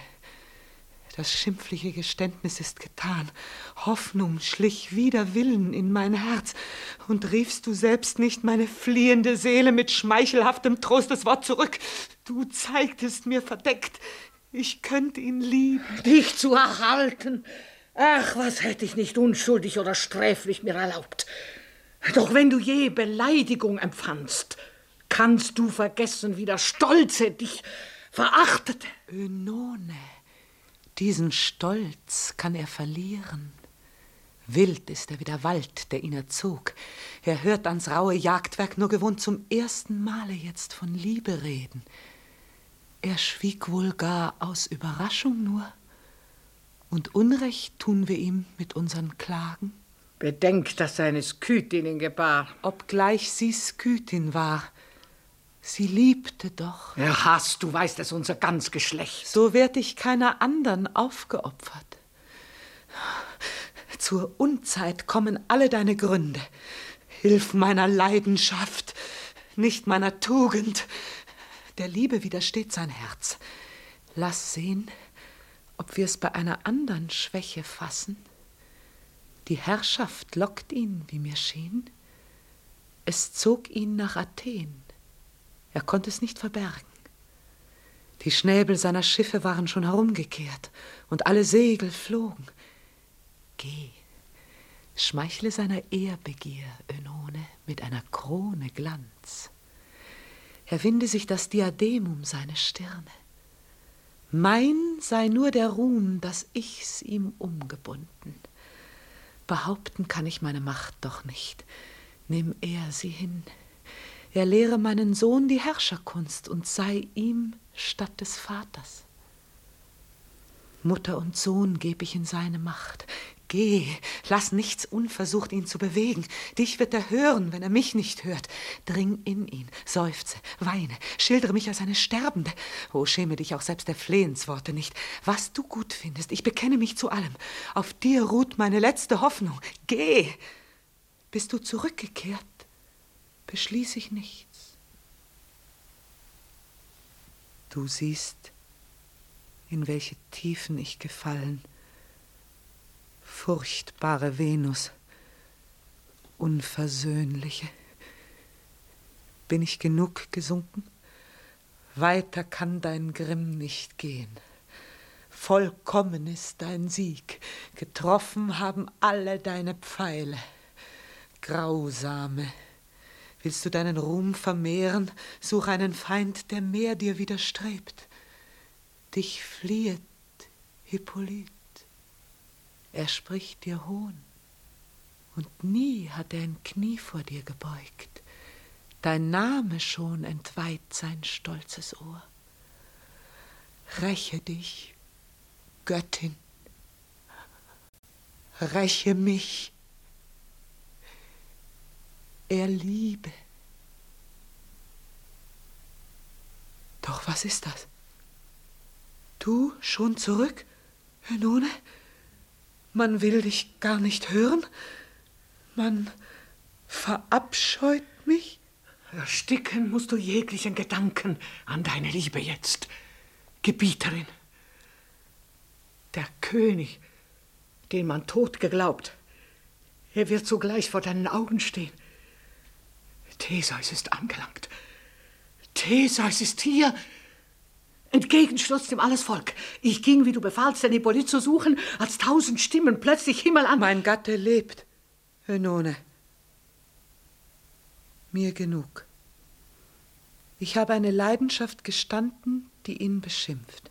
Das schimpfliche Geständnis ist getan. Hoffnung schlich wider Willen in mein Herz. Und riefst du selbst nicht meine fliehende Seele mit schmeichelhaftem Trosteswort zurück? Du zeigtest mir verdeckt, ich könnte ihn lieben. Dich zu erhalten? Ach, was hätte ich nicht unschuldig oder sträflich mir erlaubt. Doch wenn du je Beleidigung empfandst, kannst du vergessen, wie der Stolze dich verachtete. Önone. Diesen Stolz kann er verlieren. Wild ist er wie der Wald, der ihn erzog. Er hört ans raue Jagdwerk nur gewohnt zum ersten Male jetzt von Liebe reden. Er schwieg wohl gar aus Überraschung nur. Und Unrecht tun wir ihm mit unseren Klagen. Bedenk, dass seine Skythin ihn gebar. Obgleich sie Skythin war, sie liebte doch. Er hasst, du weißt es, unser ganz Geschlecht. So werd ich keiner andern aufgeopfert. Zur Unzeit kommen alle deine Gründe. Hilf meiner Leidenschaft, nicht meiner Tugend. Der Liebe widersteht sein Herz. Lass sehen, ob wir es bei einer andern Schwäche fassen? Die Herrschaft lockt ihn, wie mir schien. Es zog ihn nach Athen. Er konnte es nicht verbergen. Die Schnäbel seiner Schiffe waren schon herumgekehrt und alle Segel flogen. Geh, schmeichle seiner Ehrbegier, Önone, mit einer Krone Glanz. Er winde sich das Diadem um seine Stirne. Mein sei nur der Ruhm, dass ich's ihm umgebunden. Behaupten kann ich meine Macht doch nicht. Nimm er sie hin. Er lehre meinen Sohn die Herrscherkunst und sei ihm statt des Vaters. Mutter und Sohn geb ich in seine Macht. Geh, lass nichts unversucht, ihn zu bewegen. Dich wird er hören, wenn er mich nicht hört. Dring in ihn, seufze, weine, schildere mich als eine Sterbende. Oh, schäme dich auch selbst der Flehensworte nicht. Was du gut findest, ich bekenne mich zu allem. Auf dir ruht meine letzte Hoffnung. Geh! Bist du zurückgekehrt, beschließ ich nichts. Du siehst, in welche Tiefen ich gefallen. Furchtbare Venus, unversöhnliche. Bin ich genug gesunken? Weiter kann dein Grimm nicht gehen. Vollkommen ist dein Sieg. Getroffen haben alle deine Pfeile. Grausame, willst du deinen Ruhm vermehren? Such einen Feind, der mehr dir widerstrebt. Dich fliehet Hippolyt. Er spricht dir Hohn, und nie hat er ein Knie vor dir gebeugt. Dein Name schon entweiht sein stolzes Ohr. Räche dich, Göttin, räche mich. Er liebe. Doch was ist das? Du schon zurück, Önone? Man will dich gar nicht hören. Man verabscheut mich. Ersticken musst du jeglichen Gedanken an deine Liebe jetzt, Gebieterin. Der König, den man tot geglaubt, er wird sogleich vor deinen Augen stehen. Theseus ist angelangt. Theseus ist hier. Entgegenstürzte ihm alles Volk. Ich ging, wie du befahlst, den Hippolyt zu suchen, als tausend Stimmen plötzlich Himmel an. Mein Gatte lebt, Önone. Mir genug. Ich habe eine Leidenschaft gestanden, die ihn beschimpft.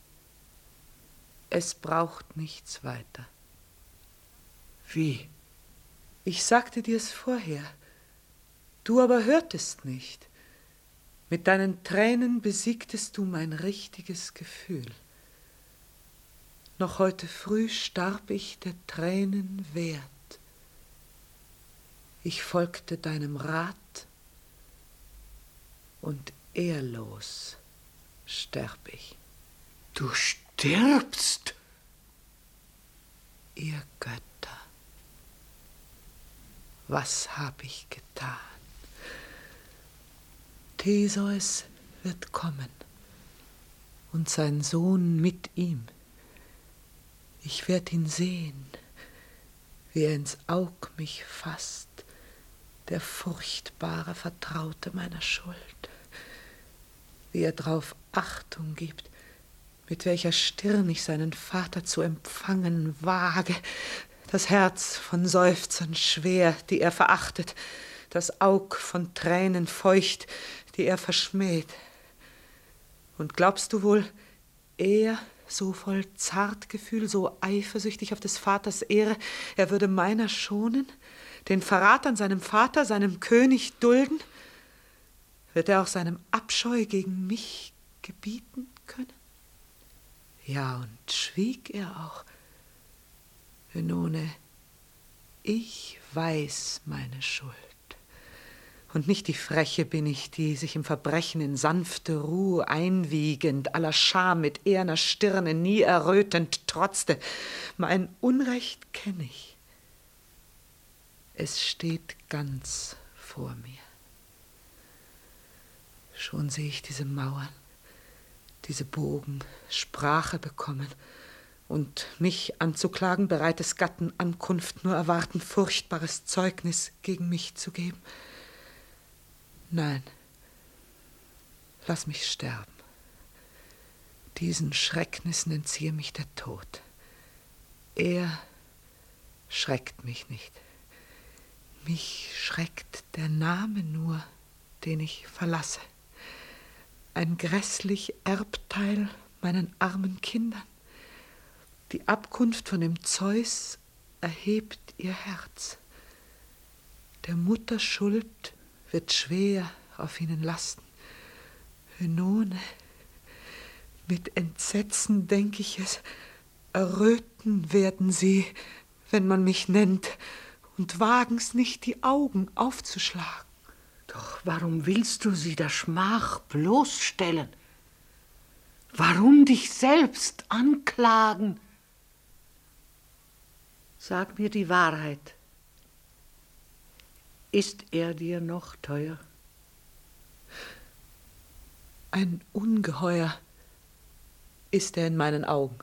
Es braucht nichts weiter. Wie? Ich sagte dir's vorher. Du aber hörtest nicht. Mit deinen Tränen besiegtest du mein richtiges Gefühl. Noch heute früh starb ich der Tränen wert. Ich folgte deinem Rat und ehrlos sterb ich. Du stirbst? Ihr Götter, was hab ich getan? Theseus wird kommen und sein Sohn mit ihm. Ich werd ihn sehen, wie er ins Aug mich fasst, der furchtbare Vertraute meiner Schuld, wie er drauf Achtung gibt, mit welcher Stirn ich seinen Vater zu empfangen wage, das Herz von Seufzern schwer, die er verachtet, das Aug von Tränen feucht, die er verschmäht. Und glaubst du wohl, er, so voll Zartgefühl, so eifersüchtig auf des Vaters Ehre, er würde meiner schonen, den Verrat an seinem Vater, seinem König dulden? Wird er auch seinem Abscheu gegen mich gebieten können? Ja, und schwieg er auch. Önone, ich weiß meine Schuld. Und nicht die Freche bin ich, die sich im Verbrechen in sanfte Ruhe einwiegend, aller Scham mit eherner Stirne nie errötend trotzte. Mein Unrecht kenn ich. Es steht ganz vor mir. Schon seh ich diese Mauern, diese Bogen, Sprache bekommen, und mich anzuklagen, bereit des Gatten Ankunft nur erwarten, furchtbares Zeugnis gegen mich zu geben. Nein, lass mich sterben. Diesen Schrecknissen entziehe mich der Tod. Er schreckt mich nicht. Mich schreckt der Name nur, den ich verlasse. Ein grässlich Erbteil meinen armen Kindern. Die Abkunft von dem Zeus erhebt ihr Herz. Der Mutter Schuld wird schwer auf ihnen lasten. Hönone, mit Entsetzen denk ich es, erröten werden sie, wenn man mich nennt, und wagen's nicht, die Augen aufzuschlagen. Doch warum willst du sie der Schmach bloßstellen? Warum dich selbst anklagen? Sag mir die Wahrheit. Ist er dir noch teuer? Ein Ungeheuer ist er in meinen Augen.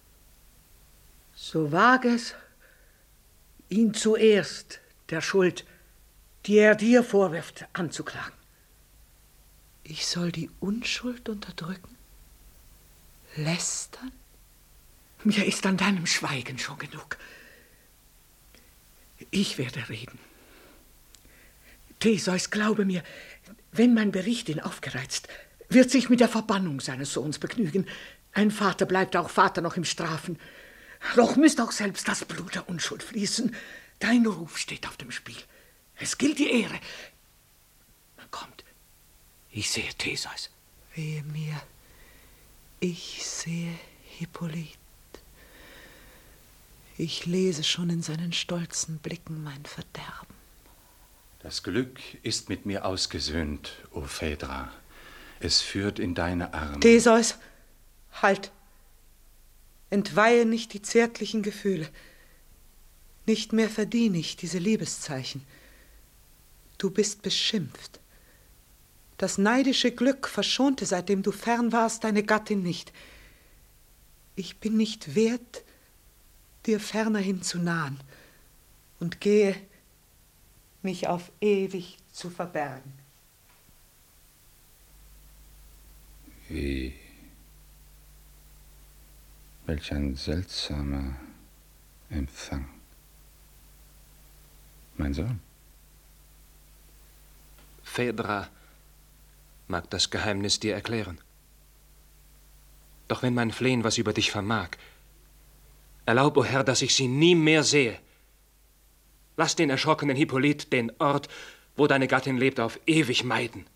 So wage es, ihn zuerst der Schuld, die er dir vorwirft, anzuklagen. Ich soll die Unschuld unterdrücken? Lästern? Mir ist an deinem Schweigen schon genug. Ich werde reden. Theseus, glaube mir, wenn mein Bericht ihn aufgereizt, wird sich mit der Verbannung seines Sohns begnügen. Ein Vater bleibt auch Vater noch im Strafen. Doch müsste auch selbst das Blut der Unschuld fließen. Dein Ruf steht auf dem Spiel. Es gilt die Ehre. Man kommt. Ich sehe Theseus. Wehe mir. Ich sehe Hippolyt. Ich lese schon in seinen stolzen Blicken mein Verderben. Das Glück ist mit mir ausgesöhnt, o Phaedra. Es führt in deine Arme. Theseus, halt! Entweihe nicht die zärtlichen Gefühle. Nicht mehr verdiene ich diese Liebeszeichen. Du bist beschimpft. Das neidische Glück verschonte, seitdem du fern warst, deine Gattin nicht. Ich bin nicht wert, dir fernerhin zu nahen und gehe, mich auf ewig zu verbergen. Wie? Welch ein seltsamer Empfang. Mein Sohn? Phaedra mag das Geheimnis dir erklären. Doch wenn mein Flehen was über dich vermag, erlaub, o Herr, dass ich sie nie mehr sehe. Lass den erschrockenen Hippolyt den Ort, wo deine Gattin lebt, auf ewig meiden.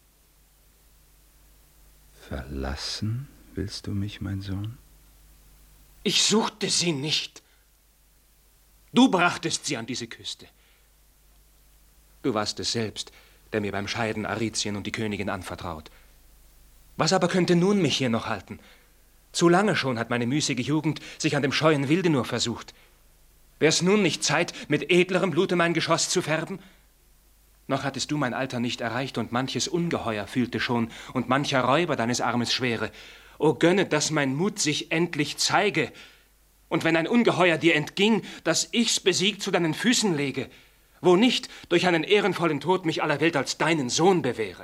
Verlassen willst du mich, mein Sohn? Ich suchte sie nicht. Du brachtest sie an diese Küste. Du warst es selbst, der mir beim Scheiden Aricien und die Königin anvertraut. Was aber könnte nun mich hier noch halten? Zu lange schon hat meine müßige Jugend sich an dem scheuen Wilde nur versucht. Wär's nun nicht Zeit, mit edlerem Blute mein Geschoss zu färben? Noch hattest du mein Alter nicht erreicht, und manches Ungeheuer fühlte schon, und mancher Räuber deines Armes Schwere. O gönne, dass mein Mut sich endlich zeige, und wenn ein Ungeheuer dir entging, dass ich's besiegt zu deinen Füßen lege, wo nicht durch einen ehrenvollen Tod mich aller Welt als deinen Sohn bewähre.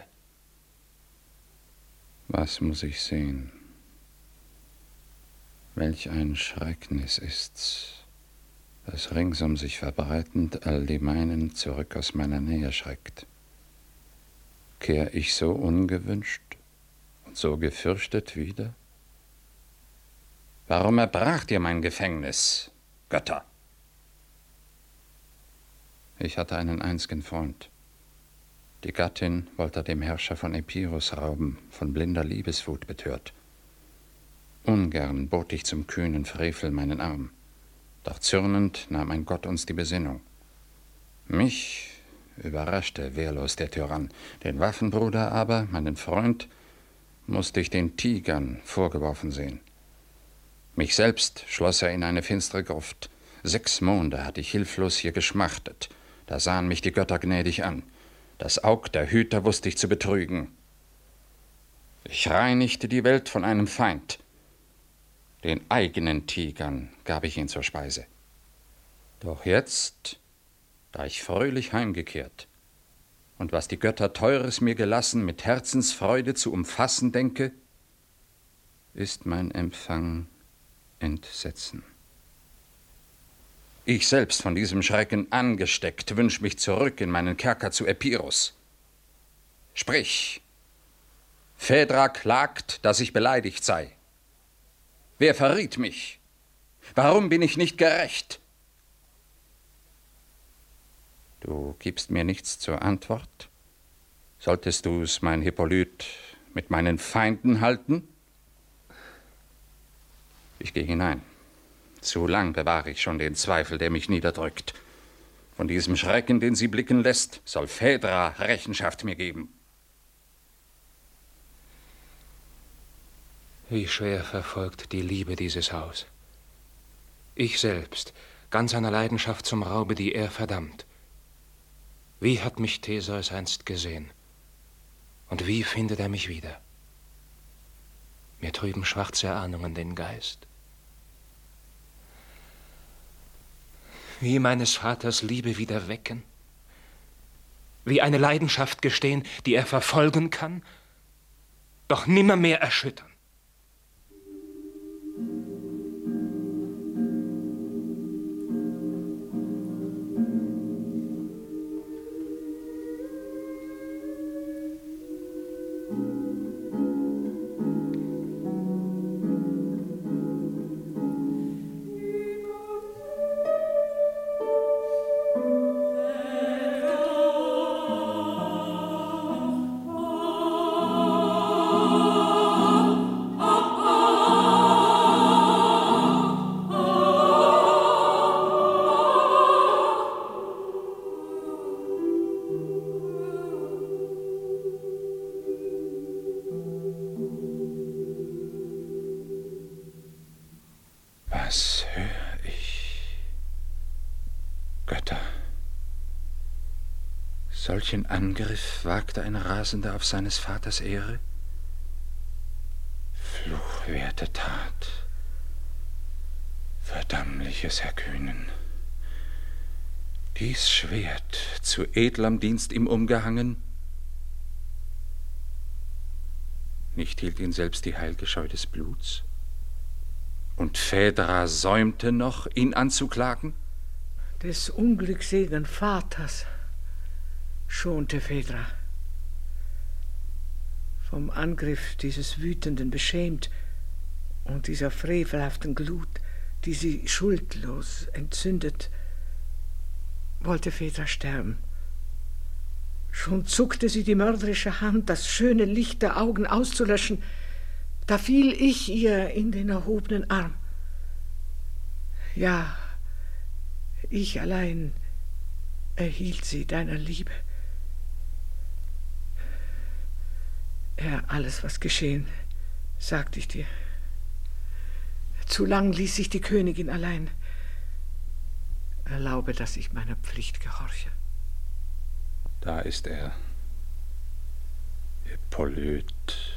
Was muss ich sehen? Welch ein Schrecknis ist's, das ringsum sich verbreitend all die meinen zurück aus meiner Nähe schreckt. Kehr ich so ungewünscht und so gefürchtet wieder? Warum erbracht ihr mein Gefängnis, Götter? Ich hatte einen einzigen Freund. Die Gattin wollte dem Herrscher von Epirus rauben, von blinder Liebeswut betört. Ungern bot ich zum kühnen Frevel meinen Arm, doch zürnend nahm ein Gott uns die Besinnung. Mich überraschte wehrlos der Tyrann, den Waffenbruder aber, meinen Freund, musste ich den Tigern vorgeworfen sehen. Mich selbst schloss er in eine finstere Gruft. Sechs Monde hatte ich hilflos hier geschmachtet. Da sahen mich die Götter gnädig an. Das Aug der Hüter wusste ich zu betrügen. Ich reinigte die Welt von einem Feind. Den eigenen Tigern gab ich ihn zur Speise. Doch jetzt, da ich fröhlich heimgekehrt und was die Götter Teures mir gelassen, mit Herzensfreude zu umfassen denke, ist mein Empfang Entsetzen. Ich selbst, von diesem Schrecken angesteckt, wünsch mich zurück in meinen Kerker zu Epirus. Sprich, Phaedra klagt, dass ich beleidigt sei. Wer verriet mich? Warum bin ich nicht gerecht? Du gibst mir nichts zur Antwort? Solltest du's, mein Hippolyt, mit meinen Feinden halten? Ich gehe hinein. Zu lang bewahre ich schon den Zweifel, der mich niederdrückt. Von diesem Schrecken, den sie blicken lässt, soll Phaedra Rechenschaft mir geben. Wie schwer verfolgt die Liebe dieses Haus. Ich selbst, ganz einer Leidenschaft zum Raube, die er verdammt. Wie hat mich Theseus einst gesehen? Und wie findet er mich wieder? Mir trüben schwarze Ahnungen den Geist. Wie meines Vaters Liebe wieder wecken? Wie eine Leidenschaft gestehen, die er verfolgen kann, doch nimmermehr erschüttern? Was höre ich? Götter. Solchen Angriff wagte ein Rasender auf seines Vaters Ehre? Fluchwerte Tat. Verdammliches Erkühnen. Dies Schwert zu edlem Dienst ihm umgehangen? Nicht hielt ihn selbst die heilge Scheu des Bluts? Und Phaedra säumte noch, ihn anzuklagen? Des unglückseligen Vaters schonte Phaedra. Vom Angriff dieses Wütenden beschämt und dieser frevelhaften Glut, die sie schuldlos entzündet, wollte Phaedra sterben. Schon zuckte sie die mörderische Hand, das schöne Licht der Augen auszulöschen, da fiel ich ihr in den erhobenen Arm. Ja, ich allein erhielt sie deiner Liebe. Herr, alles, was geschehen, sagte ich dir. Zu lang ließ sich die Königin allein. Erlaube, dass ich meiner Pflicht gehorche. Da ist er, Hippolyt.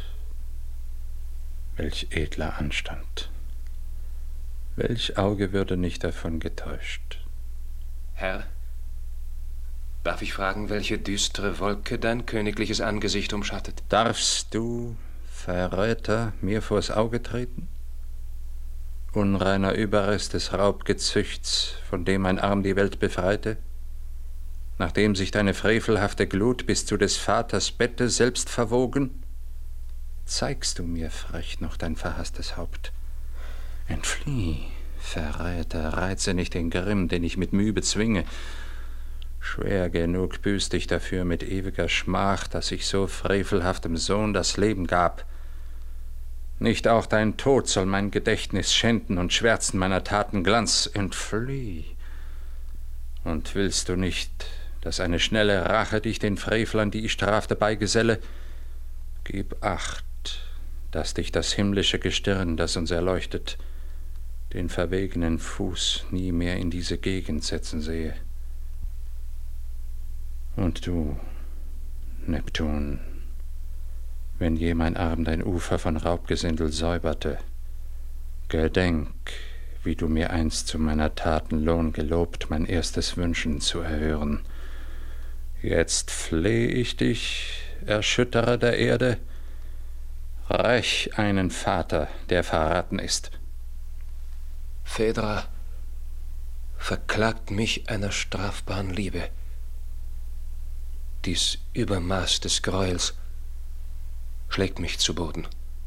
Welch edler Anstand. Welch Auge würde nicht davon getäuscht? Herr, darf ich fragen, welche düstere Wolke dein königliches Angesicht umschattet? Darfst du, Verräter, mir vors Auge treten? Unreiner Überrest des Raubgezüchts, von dem mein Arm die Welt befreite? Nachdem sich deine frevelhafte Glut bis zu des Vaters Bette selbst verwogen? Zeigst du mir frech noch dein verhaßtes Haupt? Entflieh, Verräter, reize nicht den Grimm, den ich mit Mühe bezwinge. Schwer genug büßt ich dafür mit ewiger Schmach, dass ich so frevelhaftem Sohn das Leben gab. Nicht auch dein Tod soll mein Gedächtnis schänden und schwärzen meiner Taten Glanz. Entflieh. Und willst du nicht, dass eine schnelle Rache dich den Frevlern, die ich strafte, beigeselle? Gib Acht, dass dich das himmlische Gestirn, das uns erleuchtet, den verwegenen Fuß nie mehr in diese Gegend setzen sehe. Und du, Neptun, wenn je mein Arm dein Ufer von Raubgesindel säuberte, Gedenk, wie du mir einst zu meiner Taten Lohn gelobt, mein erstes Wünschen zu erhören. Jetzt flehe ich dich, Erschütterer der Erde, räch einen Vater, der verraten ist. Phaedra verklagt mich einer strafbaren Liebe. Dies Übermaß des Gräuels schlägt mich zu Boden.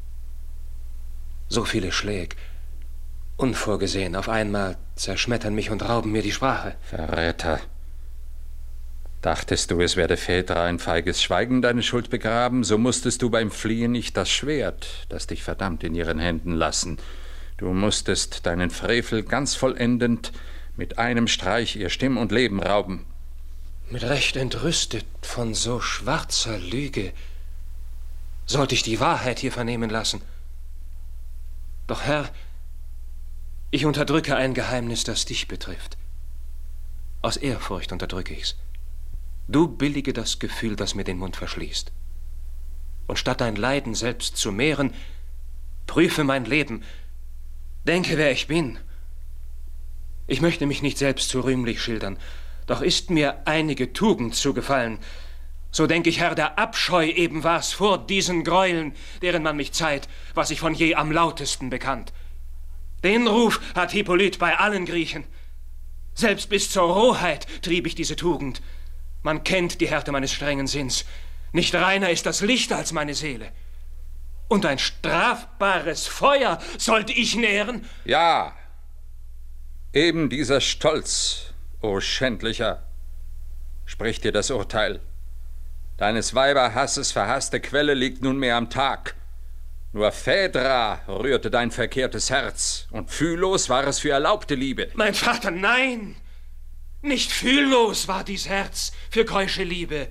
So viele Schläge, unvorgesehen, auf einmal zerschmettern mich und rauben mir die Sprache. Verräter! Dachtest du, es werde Phaedra ein feiges Schweigen deine Schuld begraben, so musstest du beim Fliehen nicht das Schwert, das dich verdammt, in ihren Händen lassen. Du musstest deinen Frevel ganz vollendend mit einem Streich ihr Stimm und Leben rauben. Mit Recht entrüstet von so schwarzer Lüge sollte ich die Wahrheit hier vernehmen lassen. Doch Herr, ich unterdrücke ein Geheimnis, das dich betrifft. Aus Ehrfurcht unterdrücke ich's. Du billige das Gefühl, das mir den Mund verschließt. Und statt dein Leiden selbst zu mehren, prüfe mein Leben. Denke, wer ich bin. Ich möchte mich nicht selbst zu rühmlich schildern, doch ist mir einige Tugend zugefallen. So denk ich, Herr, der Abscheu eben war's vor diesen Gräueln, deren man mich zeiht, was ich von je am lautesten bekannt. Den Ruf hat Hippolyt bei allen Griechen. Selbst bis zur Rohheit trieb ich diese Tugend. Man kennt die Härte meines strengen Sinns. Nicht reiner ist das Licht als meine Seele. Und ein strafbares Feuer sollte ich nähren? Ja, eben dieser Stolz, o Schändlicher, spricht dir das Urteil. Deines Weiberhasses verhasste Quelle liegt nunmehr am Tag. Nur Phaedra rührte dein verkehrtes Herz, und fühllos war es für erlaubte Liebe. Mein Vater, nein! Nicht fühllos war dies Herz für keusche Liebe.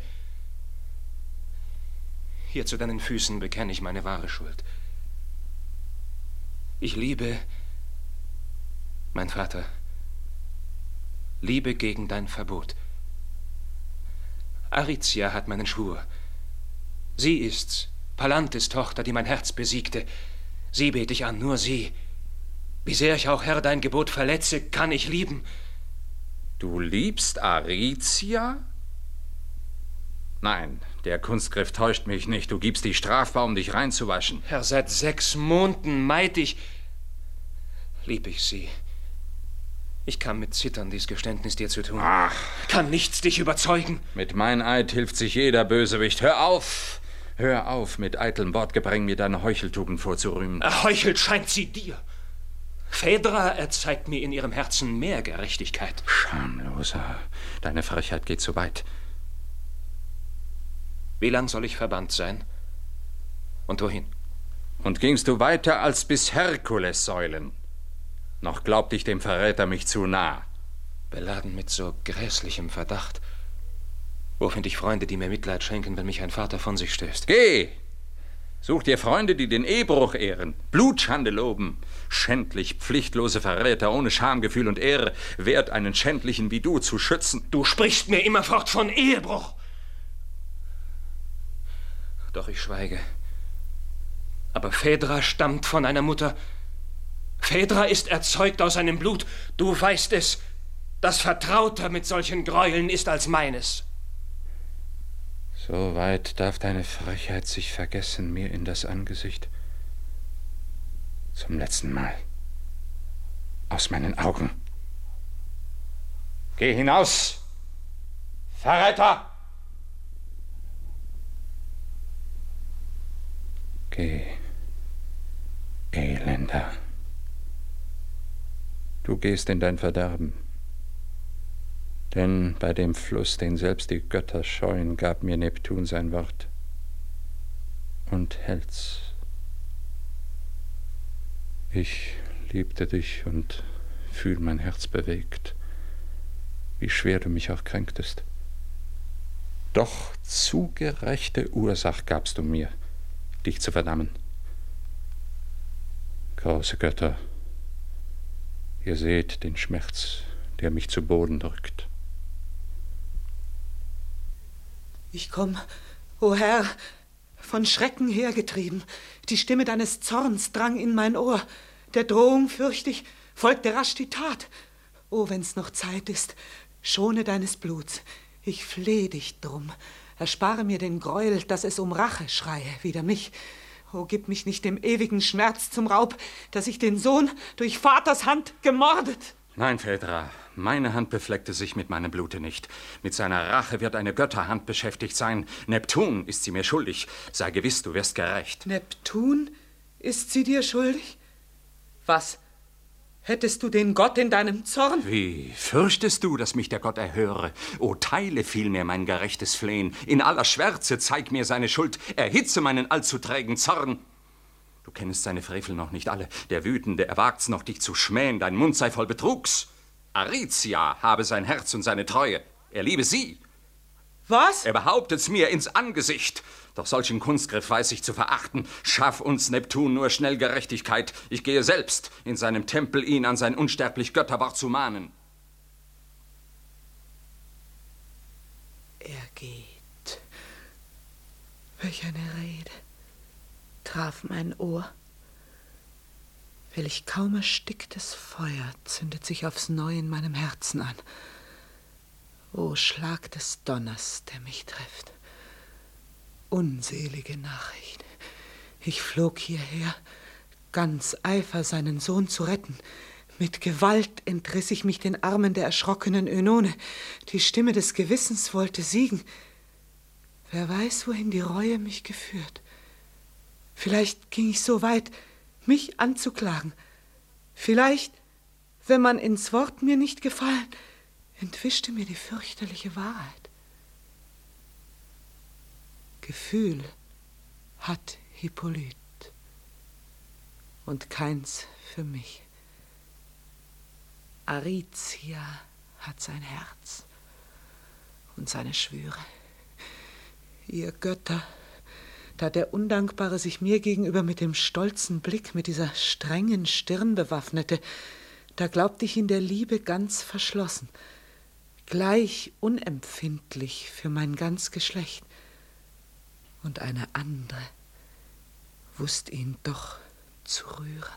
Hier zu deinen Füßen bekenne ich meine wahre Schuld. Ich liebe, mein Vater, Liebe gegen dein Verbot. Aricia hat meinen Schwur. Sie ist's, Palantes Tochter, die mein Herz besiegte. Sie bet ich an, nur sie. Wie sehr ich auch, Herr, dein Gebot verletze, kann ich lieben. Du liebst Aricia? Nein, der Kunstgriff täuscht mich nicht. Du gibst die strafbar, um dich reinzuwaschen. Herr, seit sechs Monaten meid ich... lieb ich sie. Ich kann mit Zittern dies Geständnis dir zu tun. Ach. Kann nichts dich überzeugen. Mit Meineid hilft sich jeder Bösewicht. Hör auf! Hör auf, mit eitlem Wortgebräng mir deine Heucheltugend vorzurühmen. Erheuchelt scheint sie dir. Phaedra erzeigt mir in ihrem Herzen mehr Gerechtigkeit. Schamloser, deine Frechheit geht zu weit. Wie lang soll ich verbannt sein? Und wohin? Und gingst du weiter als bis Herkules Säulen? Noch glaubt ich dem Verräter mich zu nah. Beladen mit so grässlichem Verdacht. Wo find ich Freunde, die mir Mitleid schenken, wenn mich ein Vater von sich stößt? Geh! Such dir Freunde, die den Ehebruch ehren, Blutschande loben. Schändlich pflichtlose Verräter ohne Schamgefühl und Ehre, wert einen Schändlichen wie du zu schützen. Du sprichst mir immerfort von Ehebruch. Doch ich schweige. Aber Phaedra stammt von einer Mutter. Phaedra ist erzeugt aus einem Blut. Du weißt es, das vertrauter mit solchen Gräueln ist als meines. So weit darf deine Frechheit sich vergessen, mir in das Angesicht. Zum letzten Mal. Aus meinen Augen. Geh hinaus, Verräter! Geh, Elender. Du gehst in dein Verderben. Denn bei dem Fluss, den selbst die Götter scheuen, gab mir Neptun sein Wort und hält's. Ich liebte dich und fühl mein Herz bewegt, wie schwer du mich auch kränktest. Doch zu gerechte Ursach gabst du mir, dich zu verdammen. Große Götter, ihr seht den Schmerz, der mich zu Boden drückt. Ich komm, o Herr, von Schrecken hergetrieben. Die Stimme deines Zorns drang in mein Ohr. Der Drohung, fürcht ich, folgte rasch die Tat. Oh, wenn's noch Zeit ist, schone deines Bluts. Ich fleh dich drum. Erspare mir den Gräuel, dass es um Rache schreie, wider mich. Oh, gib mich nicht dem ewigen Schmerz zum Raub, dass ich den Sohn durch Vaters Hand gemordet. Nein, Phaedra, meine Hand befleckte sich mit meinem Blute nicht. Mit seiner Rache wird eine Götterhand beschäftigt sein. Neptun ist sie mir schuldig. Sei gewiss, du wirst gerecht. Neptun ist sie dir schuldig? Was? Hättest du den Gott in deinem Zorn? Wie? Fürchtest du, dass mich der Gott erhöre? O, teile vielmehr mein gerechtes Flehen. In aller Schwärze zeig mir seine Schuld. Erhitze meinen allzu trägen Zorn. Du kennest seine Frevel noch nicht alle. Der Wütende erwagt's noch, dich zu schmähen. Dein Mund sei voll Betrugs. Aricia habe sein Herz und seine Treue. Er liebe sie. Was? Er behauptet's mir ins Angesicht. Doch solchen Kunstgriff weiß ich zu verachten. Schaff uns, Neptun, nur schnell Gerechtigkeit. Ich gehe selbst in seinem Tempel, ihn an sein unsterblich Götterwort zu mahnen. Er geht. Welch eine Rede traf mein Ohr. Welch kaum ersticktes Feuer zündet sich aufs Neue in meinem Herzen an. O Schlag des Donners, der mich trifft. Unselige Nachricht. Ich flog hierher, ganz Eifer, seinen Sohn zu retten. Mit Gewalt entriss ich mich den Armen der erschrockenen Önone. Die Stimme des Gewissens wollte siegen. Wer weiß, wohin die Reue mich geführt. Vielleicht ging ich so weit, mich anzuklagen. Vielleicht, wenn man ins Wort mir nicht gefallen, entwischte mir die fürchterliche Wahrheit. Gefühl hat Hippolyt und keins für mich. Aricia hat sein Herz und seine Schwüre. Ihr Götter, da der Undankbare sich mir gegenüber mit dem stolzen Blick, mit dieser strengen Stirn bewaffnete, da glaubte ich in der Liebe ganz verschlossen, gleich unempfindlich für mein ganz Geschlecht. Und eine andere wusste ihn doch zu rühren.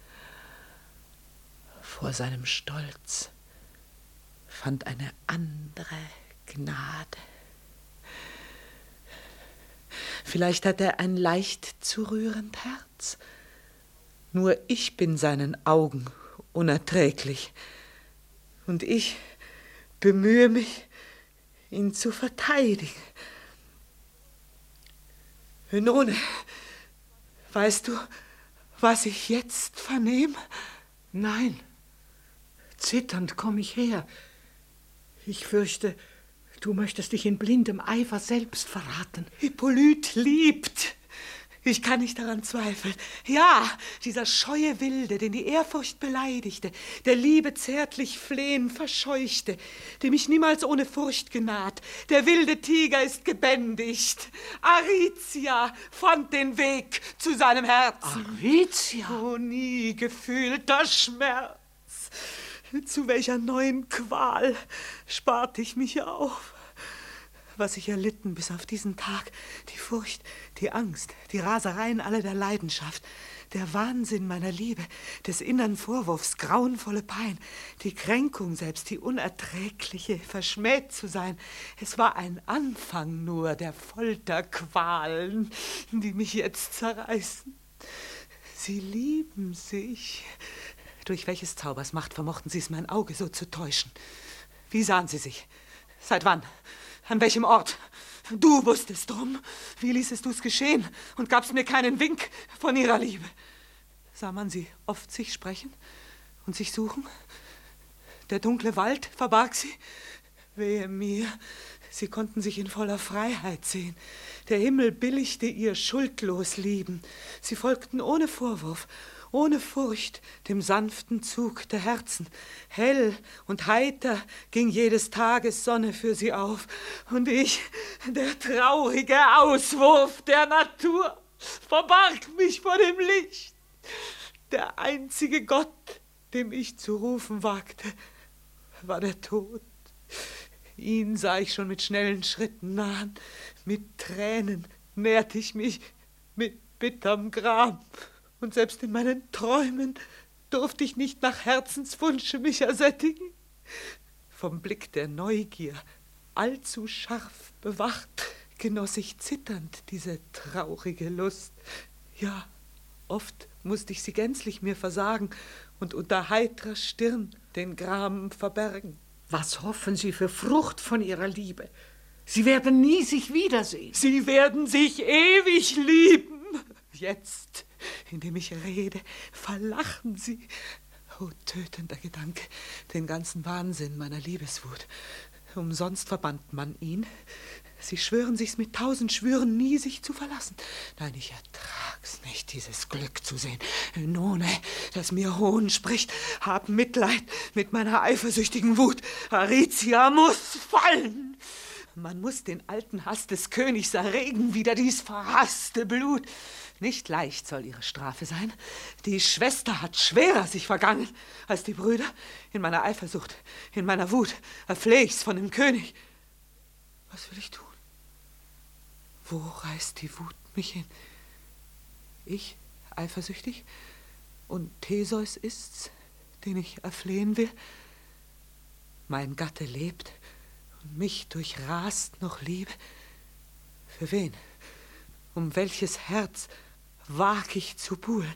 Vor seinem Stolz fand eine andere Gnade. Vielleicht hat er ein leicht zu rührend Herz. Nur ich bin seinen Augen unerträglich. Und ich bemühe mich, ihn zu verteidigen. Önone, weißt du, was ich jetzt vernehme? Nein, zitternd komme ich her. Ich fürchte, du möchtest dich in blindem Eifer selbst verraten. Hippolyt liebt. Ich kann nicht daran zweifeln. Ja, dieser scheue Wilde, den die Ehrfurcht beleidigte, der Liebe zärtlich flehen verscheuchte, dem ich niemals ohne Furcht genaht. Der wilde Tiger ist gebändigt. Aricia fand den Weg zu seinem Herzen. Aricia? Oh, nie gefühlter Schmerz. Zu welcher neuen Qual sparte ich mich auf? Was ich erlitten bis auf diesen Tag, die Furcht, die Angst, die Rasereien aller der Leidenschaft, der Wahnsinn meiner Liebe, des innern Vorwurfs, grauenvolle Pein, die Kränkung selbst, die unerträgliche, verschmäht zu sein. Es war ein Anfang nur der Folterqualen, die mich jetzt zerreißen. Sie lieben sich. Durch welches Zaubers Macht vermochten Sie es, mein Auge so zu täuschen? Wie sahen Sie sich? Seit wann? An welchem Ort? Du wusstest drum. Wie ließest du es geschehen und gabst mir keinen Wink von ihrer Liebe? Sah man sie oft sich sprechen und sich suchen? Der dunkle Wald verbarg sie? Wehe mir, sie konnten sich in voller Freiheit sehen. Der Himmel billigte ihr schuldlos Lieben. Sie folgten ohne Vorwurf, ohne Furcht dem sanften Zug der Herzen. Hell und heiter ging jedes Tages Sonne für sie auf. Und ich, der traurige Auswurf der Natur, verbarg mich vor dem Licht. Der einzige Gott, dem ich zu rufen wagte, war der Tod. Ihn sah ich schon mit schnellen Schritten nahen. Mit Tränen nährte ich mich mit bitterem Gram. Und selbst in meinen Träumen durfte ich nicht nach Herzenswunsche mich ersättigen. Vom Blick der Neugier, allzu scharf bewacht, genoss ich zitternd diese traurige Lust. Ja, oft musste ich sie gänzlich mir versagen und unter heitrer Stirn den Gram verbergen. Was hoffen Sie für Frucht von Ihrer Liebe? Sie werden nie sich wiedersehen. Sie werden sich ewig lieben. Jetzt, indem ich rede, verlachen Sie. Oh, tötender Gedanke, den ganzen Wahnsinn meiner Liebeswut. Umsonst verbannt man ihn. Sie schwören sich's mit tausend Schwüren, nie sich zu verlassen. Nein, ich ertrag's nicht, dieses Glück zu sehen. None, das mir Hohn spricht, hab Mitleid mit meiner eifersüchtigen Wut. Aricia muss fallen. Man muss den alten Hass des Königs erregen, wider dies verhasste Blut. Nicht leicht soll ihre Strafe sein. Die Schwester hat schwerer sich vergangen als die Brüder. In meiner Eifersucht, in meiner Wut erfleh ich's von dem König. Was will ich tun? Wo reißt die Wut mich hin? Ich, eifersüchtig? Und Theseus ist's, den ich erflehen will? Mein Gatte lebt und mich durchrast noch Liebe. Für wen? Um welches Herz wag ich zu buhlen?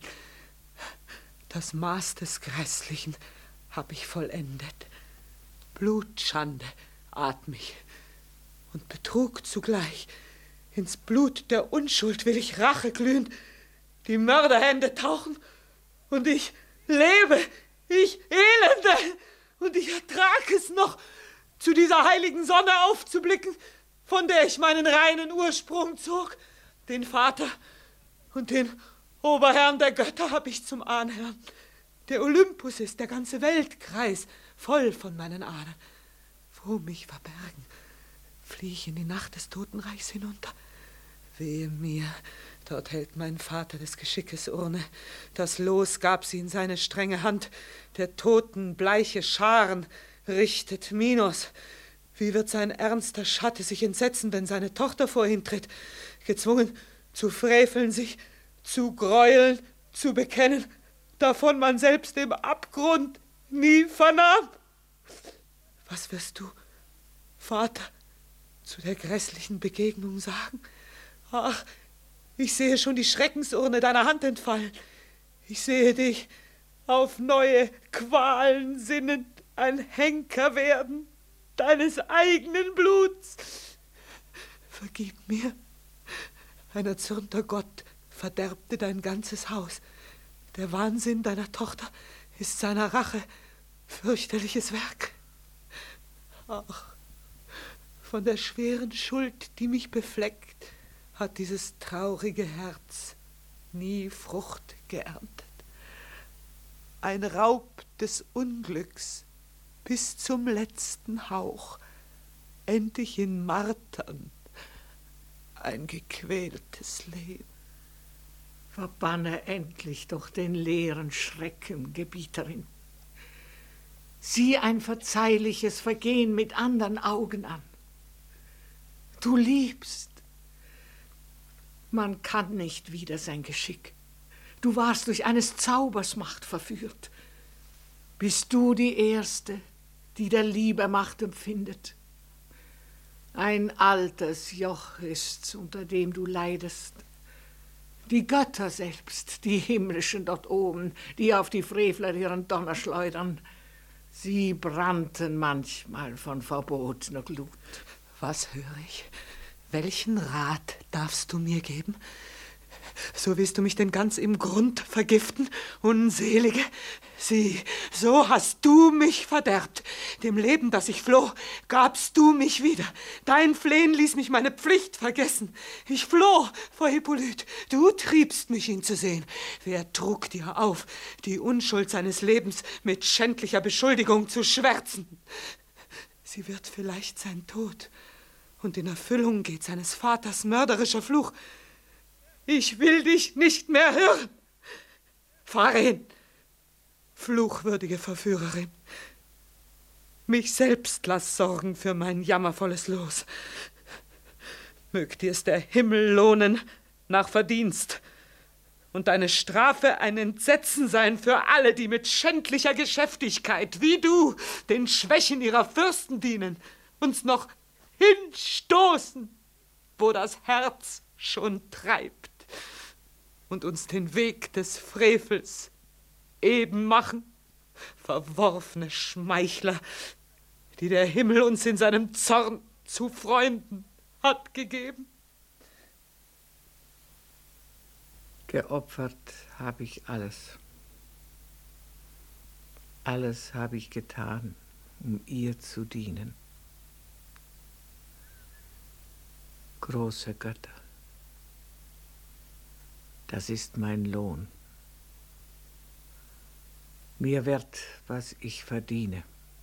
Das Maß des Grässlichen hab ich vollendet. Blutschande atm ich und Betrug zugleich. Ins Blut der Unschuld will ich Rache glühen. Die Mörderhände tauchen und ich lebe, ich Elende, und ich ertrag es noch, zu dieser heiligen Sonne aufzublicken, von der ich meinen reinen Ursprung zog. Den Vater und den Oberherrn der Götter hab ich zum Ahnherrn. Der Olympus ist der ganze Weltkreis, voll von meinen Ahnen. Wo mich verbergen, flieh ich in die Nacht des Totenreichs hinunter. Wehe mir, dort hält mein Vater des Geschickes Urne. Das Los gab sie in seine strenge Hand. Der Toten bleiche Scharen richtet Minos. Wie wird sein ernster Schatte sich entsetzen, wenn seine Tochter vor ihn tritt, gezwungen zu freveln, sich zu greueln, zu bekennen, davon man selbst im Abgrund nie vernahm. Was wirst du, Vater, zu der grässlichen Begegnung sagen? Ach, ich sehe schon die Schreckensurne deiner Hand entfallen. Ich sehe dich auf neue Qualen sinnend ein Henker werden deines eigenen Bluts. Vergib mir, ein erzürnter Gott verderbte dein ganzes Haus. Der Wahnsinn deiner Tochter ist seiner Rache fürchterliches Werk. Ach, von der schweren Schuld, die mich befleckt, hat dieses traurige Herz nie Frucht geerntet. Ein Raub des Unglücks bis zum letzten Hauch, endlich in Martern, ein gequältes Leben. Verbanne endlich doch den leeren Schrecken, Gebieterin. Sieh ein verzeihliches Vergehen mit andern Augen an. Du liebst. Man kann nicht wider sein Geschick. Du warst durch eines Zaubers Macht verführt. Bist du die Erste, die der Liebe Macht empfindet? Ein altes Joch ist's, unter dem du leidest. Die Götter selbst, die Himmlischen dort oben, die auf die Frevler ihren Donner schleudern, sie brannten manchmal von verbotener Glut. Was höre ich? Welchen Rat darfst du mir geben? So willst du mich denn ganz im Grund vergiften, Unselige? Sieh, so hast du mich verderbt. Dem Leben, das ich floh, gabst du mich wieder. Dein Flehen ließ mich meine Pflicht vergessen. Ich floh vor Hippolyt. Du triebst mich, ihn zu sehen. Wer trug dir auf, die Unschuld seines Lebens mit schändlicher Beschuldigung zu schwärzen? Sie wird vielleicht sein Tod, und in Erfüllung geht seines Vaters mörderischer Fluch. Ich will dich nicht mehr hören. Fahre hin, fluchwürdige Verführerin. Mich selbst lass sorgen für mein jammervolles Los. Mögt dir's der Himmel lohnen nach Verdienst und deine Strafe ein Entsetzen sein für alle, die mit schändlicher Geschäftigkeit, wie du, den Schwächen ihrer Fürsten dienen, uns noch hinstoßen, wo das Herz schon treibt, und uns den Weg des Frevels eben machen, verworfene Schmeichler, die der Himmel uns in seinem Zorn zu Freunden hat gegeben. Geopfert habe ich alles. Alles habe ich getan, um ihr zu dienen. Große Götter, das ist mein Lohn. Mir wird, was ich verdiene.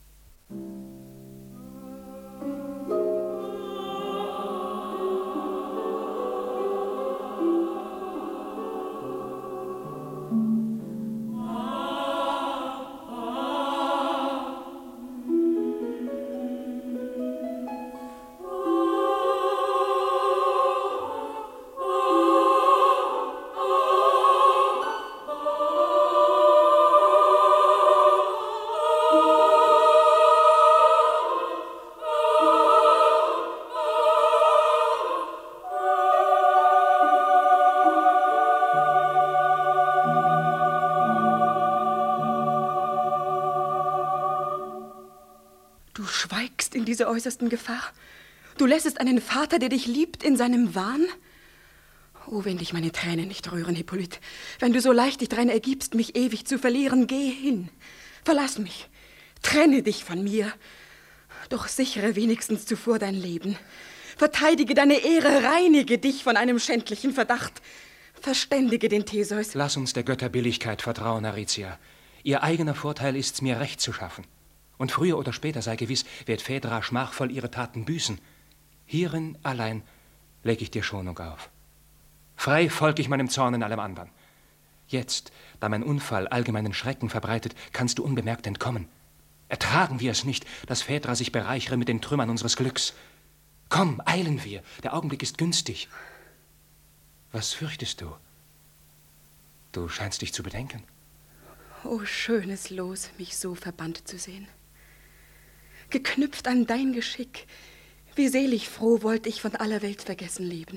Diese äußersten Gefahr? Du lässest einen Vater, der dich liebt, in seinem Wahn? Oh, wenn dich meine Tränen nicht rühren, Hippolyt, wenn du so leicht dich drein ergibst, mich ewig zu verlieren, geh hin. Verlass mich, trenne dich von mir, doch sichere wenigstens zuvor dein Leben. Verteidige deine Ehre, reinige dich von einem schändlichen Verdacht. Verständige den Theseus. Lass uns der Götterbilligkeit vertrauen, Aricia. Ihr eigener Vorteil ist's, mir Recht zu schaffen. Und früher oder später, sei gewiss, wird Phaedra schmachvoll ihre Taten büßen. Hierin allein leg ich dir Schonung auf. Frei folg ich meinem Zorn in allem anderen. Jetzt, da mein Unfall allgemeinen Schrecken verbreitet, kannst du unbemerkt entkommen. Ertragen wir es nicht, dass Phaedra sich bereichere mit den Trümmern unseres Glücks. Komm, eilen wir, der Augenblick ist günstig. Was fürchtest du? Du scheinst dich zu bedenken. Oh, schönes Los, mich so verbannt zu sehen. Geknüpft an dein Geschick, wie selig froh wollte ich von aller Welt vergessen leben.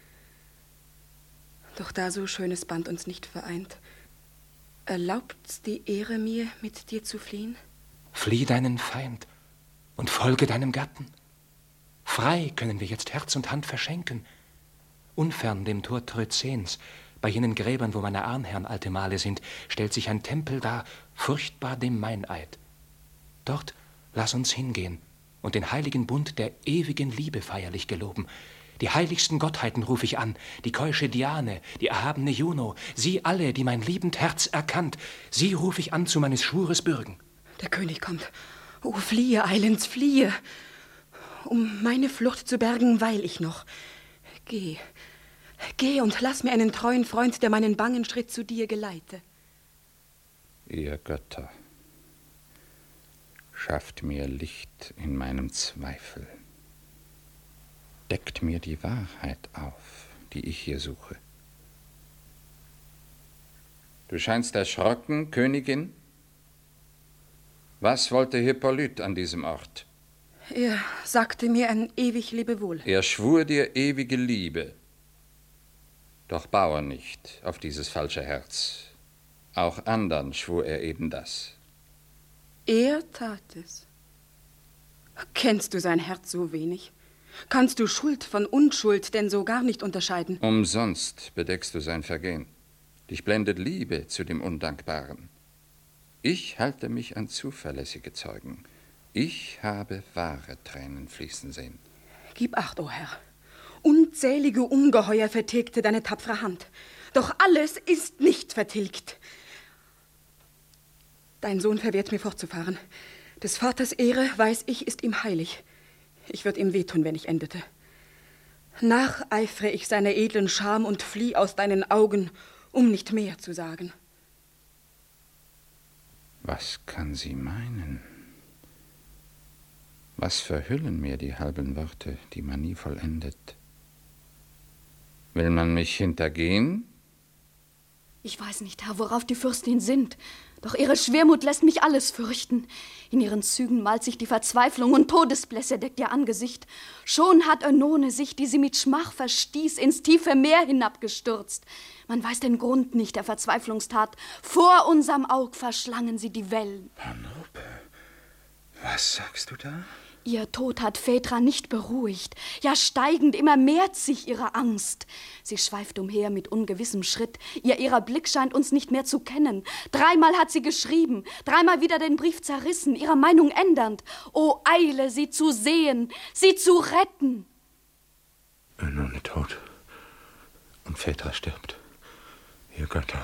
Doch da so schönes Band uns nicht vereint, erlaubt's die Ehre mir, mit dir zu fliehen? Flieh deinen Feind und folge deinem Gatten. Frei können wir jetzt Herz und Hand verschenken, unfern dem Tor Trözens. Bei jenen Gräbern, wo meine Ahnherren alte Male sind, stellt sich ein Tempel dar, furchtbar dem Meineid. Dort lass uns hingehen und den heiligen Bund der ewigen Liebe feierlich geloben. Die heiligsten Gottheiten ruf ich an, die keusche Diane, die erhabene Juno, sie alle, die mein liebend Herz erkannt, sie ruf ich an zu meines Schwures Bürgen. Der König kommt. Oh, fliehe, eilends, fliehe, um meine Flucht zu bergen, weil ich noch. Geh, geh und lass mir einen treuen Freund, der meinen bangen Schritt zu dir geleite. Ihr Götter, schafft mir Licht in meinem Zweifel. Deckt mir die Wahrheit auf, die ich hier suche. Du scheinst erschrocken, Königin? Was wollte Hippolyt an diesem Ort? Er sagte mir ein ewig Lebewohl. Er schwur dir ewige Liebe. Doch baue nicht auf dieses falsche Herz. Auch andern schwur er eben das. Er tat es. Kennst du sein Herz so wenig? Kannst du Schuld von Unschuld denn so gar nicht unterscheiden? Umsonst bedeckst du sein Vergehen. Dich blendet Liebe zu dem Undankbaren. Ich halte mich an zuverlässige Zeugen. Ich habe wahre Tränen fließen sehen. Gib Acht, o Herr. Unzählige Ungeheuer vertilgte deine tapfere Hand. Doch alles ist nicht vertilgt. Dein Sohn verwehrt mir fortzufahren. Des Vaters Ehre, weiß ich, ist ihm heilig. Ich würde ihm wehtun, wenn ich endete. Nacheifere ich seiner edlen Scham und flieh aus deinen Augen, um nicht mehr zu sagen. Was kann sie meinen? Was verhüllen mir die halben Worte, die man nie vollendet? Will man mich hintergehen? Ich weiß nicht, Herr, worauf die Fürstin sinnt. Doch ihre Schwermut lässt mich alles fürchten. In ihren Zügen malt sich die Verzweiflung und Todesblässe deckt ihr Angesicht. Schon hat Önone sich, die sie mit Schmach verstieß, ins tiefe Meer hinabgestürzt. Man weiß den Grund nicht der Verzweiflungstat. Vor unserem Aug verschlangen sie die Wellen. Penelope, was sagst du da? Ihr Tod hat Phaedra nicht beruhigt. Ja, steigend immer mehrt sich ihre Angst. Sie schweift umher mit ungewissem Schritt. Ihr ihrer Blick scheint uns nicht mehr zu kennen. Dreimal hat sie geschrieben, dreimal wieder den Brief zerrissen, ihre Meinung ändernd. O Eile, sie zu sehen, sie zu retten. Önone tot. Und Phaedra stirbt. Ihr Götter.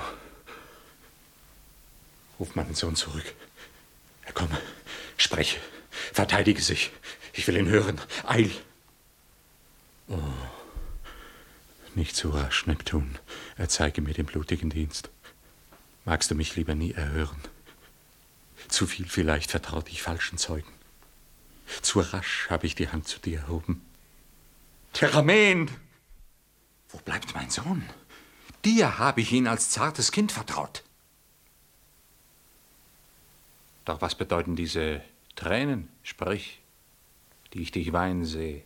Ruf meinen Sohn zurück. Er komme. Spreche. Verteidige sich. Ich will ihn hören. Eil. Oh. Nicht zu rasch, Neptun. Erzeige mir den blutigen Dienst. Magst du mich lieber nie erhören? Zu viel vielleicht vertraute ich falschen Zeugen. Zu rasch habe ich die Hand zu dir erhoben. Theramen! Wo bleibt mein Sohn? Dir habe ich ihn als zartes Kind vertraut. Doch was bedeuten diese Tränen, sprich, die ich dich weinen sehe?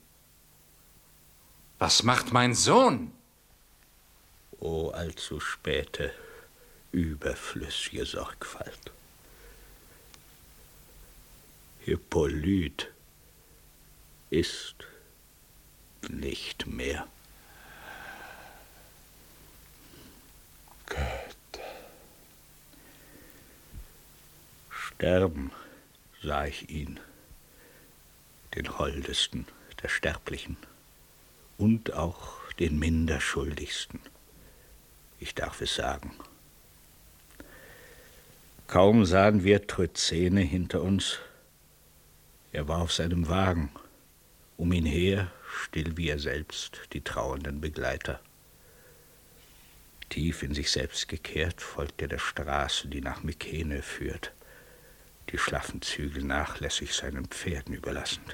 Was macht mein Sohn? O allzu späte, überflüssige Sorgfalt. Hippolyt ist nicht mehr. Götter. Sterben sah ich ihn, den holdesten der Sterblichen und auch den minder schuldigsten. Ich darf es sagen. Kaum sahen wir Tryzene hinter uns. Er war auf seinem Wagen, um ihn her, still wie er selbst, die trauernden Begleiter. Tief in sich selbst gekehrt, folgt er der Straße, die nach Mykene führt, die schlaffen Zügel nachlässig seinen Pferden überlassend.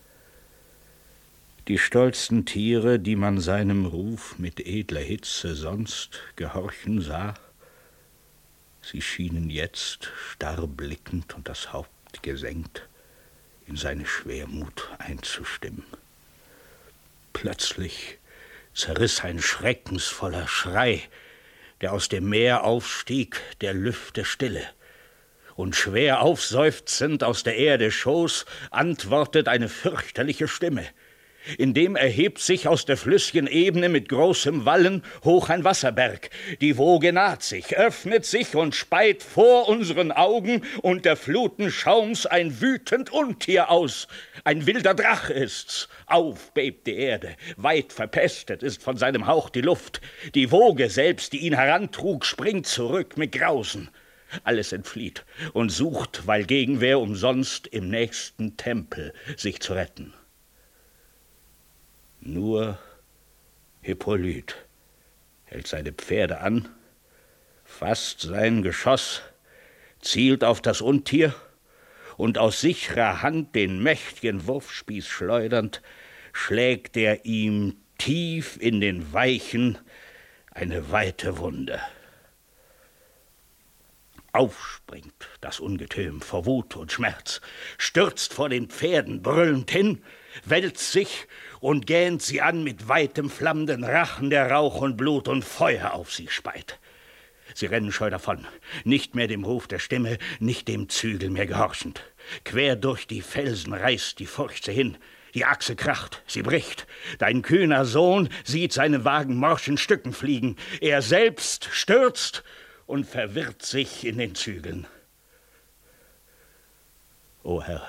Die stolzen Tiere, die man seinem Ruf mit edler Hitze sonst gehorchen sah, sie schienen jetzt, starr blickend und das Haupt gesenkt, in seine Schwermut einzustimmen. Plötzlich zerriss ein schreckensvoller Schrei, der aus dem Meer aufstieg, der Lüfte Stille. Und schwer aufseufzend aus der Erde Schoß antwortet eine fürchterliche Stimme. Indem erhebt sich aus der Flüsschen Ebene mit großem Wallen hoch ein Wasserberg. Die Woge naht sich, öffnet sich und speit vor unseren Augen unter Fluten Schaums ein wütend Untier aus. Ein wilder Drache ist's. Auf bebt die Erde, weit verpestet ist von seinem Hauch die Luft. Die Woge selbst, die ihn herantrug, springt zurück mit Grausen. Alles entflieht und sucht, weil Gegenwehr umsonst im nächsten Tempel sich zu retten. Nur Hippolyt hält seine Pferde an, fasst sein Geschoss, zielt auf das Untier und aus sicherer Hand den mächtigen Wurfspieß schleudernd, schlägt er ihm tief in den Weichen eine weite Wunde. Aufspringt das Ungetüm vor Wut und Schmerz, stürzt vor den Pferden brüllend hin, wälzt sich und gähnt sie an mit weitem flammenden Rachen, der Rauch und Blut und Feuer auf sie speit. Sie rennen scheu davon, nicht mehr dem Ruf der Stimme, nicht dem Zügel mehr gehorchend. Quer durch die Felsen reißt die Furcht sie hin, die Achse kracht, sie bricht. Dein kühner Sohn sieht seinen Wagen morsch in Stücken fliegen, er selbst stürzt und verwirrt sich in den Zügeln. O Herr,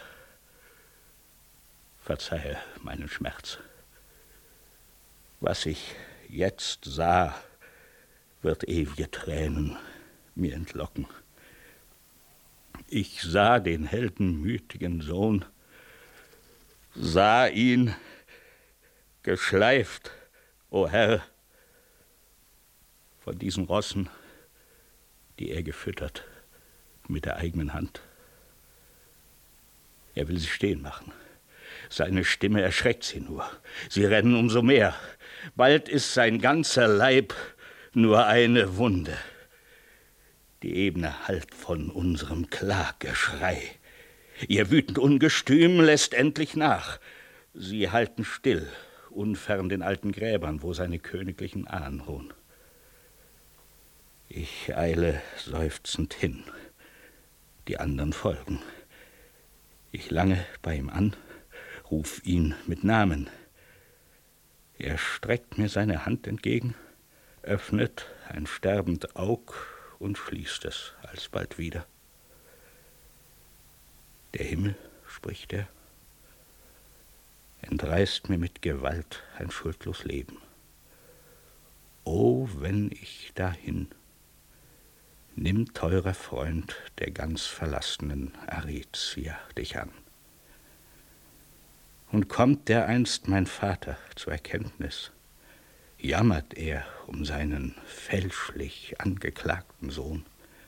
verzeihe meinen Schmerz. Was ich jetzt sah, wird ewige Tränen mir entlocken. Ich sah den heldenmütigen Sohn, sah ihn geschleift, o Herr, von diesen Rossen, die er gefüttert mit der eigenen Hand. Er will sie stehen machen. Seine Stimme erschreckt sie nur. Sie rennen umso mehr. Bald ist sein ganzer Leib nur eine Wunde. Die Ebene hallt von unserem Klaggeschrei. Ihr wütend Ungestüm lässt endlich nach. Sie halten still, unfern den alten Gräbern, wo seine königlichen Ahnen ruhen. Ich eile seufzend hin. Die anderen folgen. Ich lange bei ihm an, ruf ihn mit Namen. Er streckt mir seine Hand entgegen, öffnet ein sterbend Aug und schließt es alsbald wieder. Der Himmel, spricht er, entreißt mir mit Gewalt ein schuldlos Leben. O, wenn ich dahin, nimm, teurer Freund der ganz verlassenen Aricia, dich an. Und kommt dereinst mein Vater zur Erkenntnis, jammert er um seinen fälschlich angeklagten Sohn.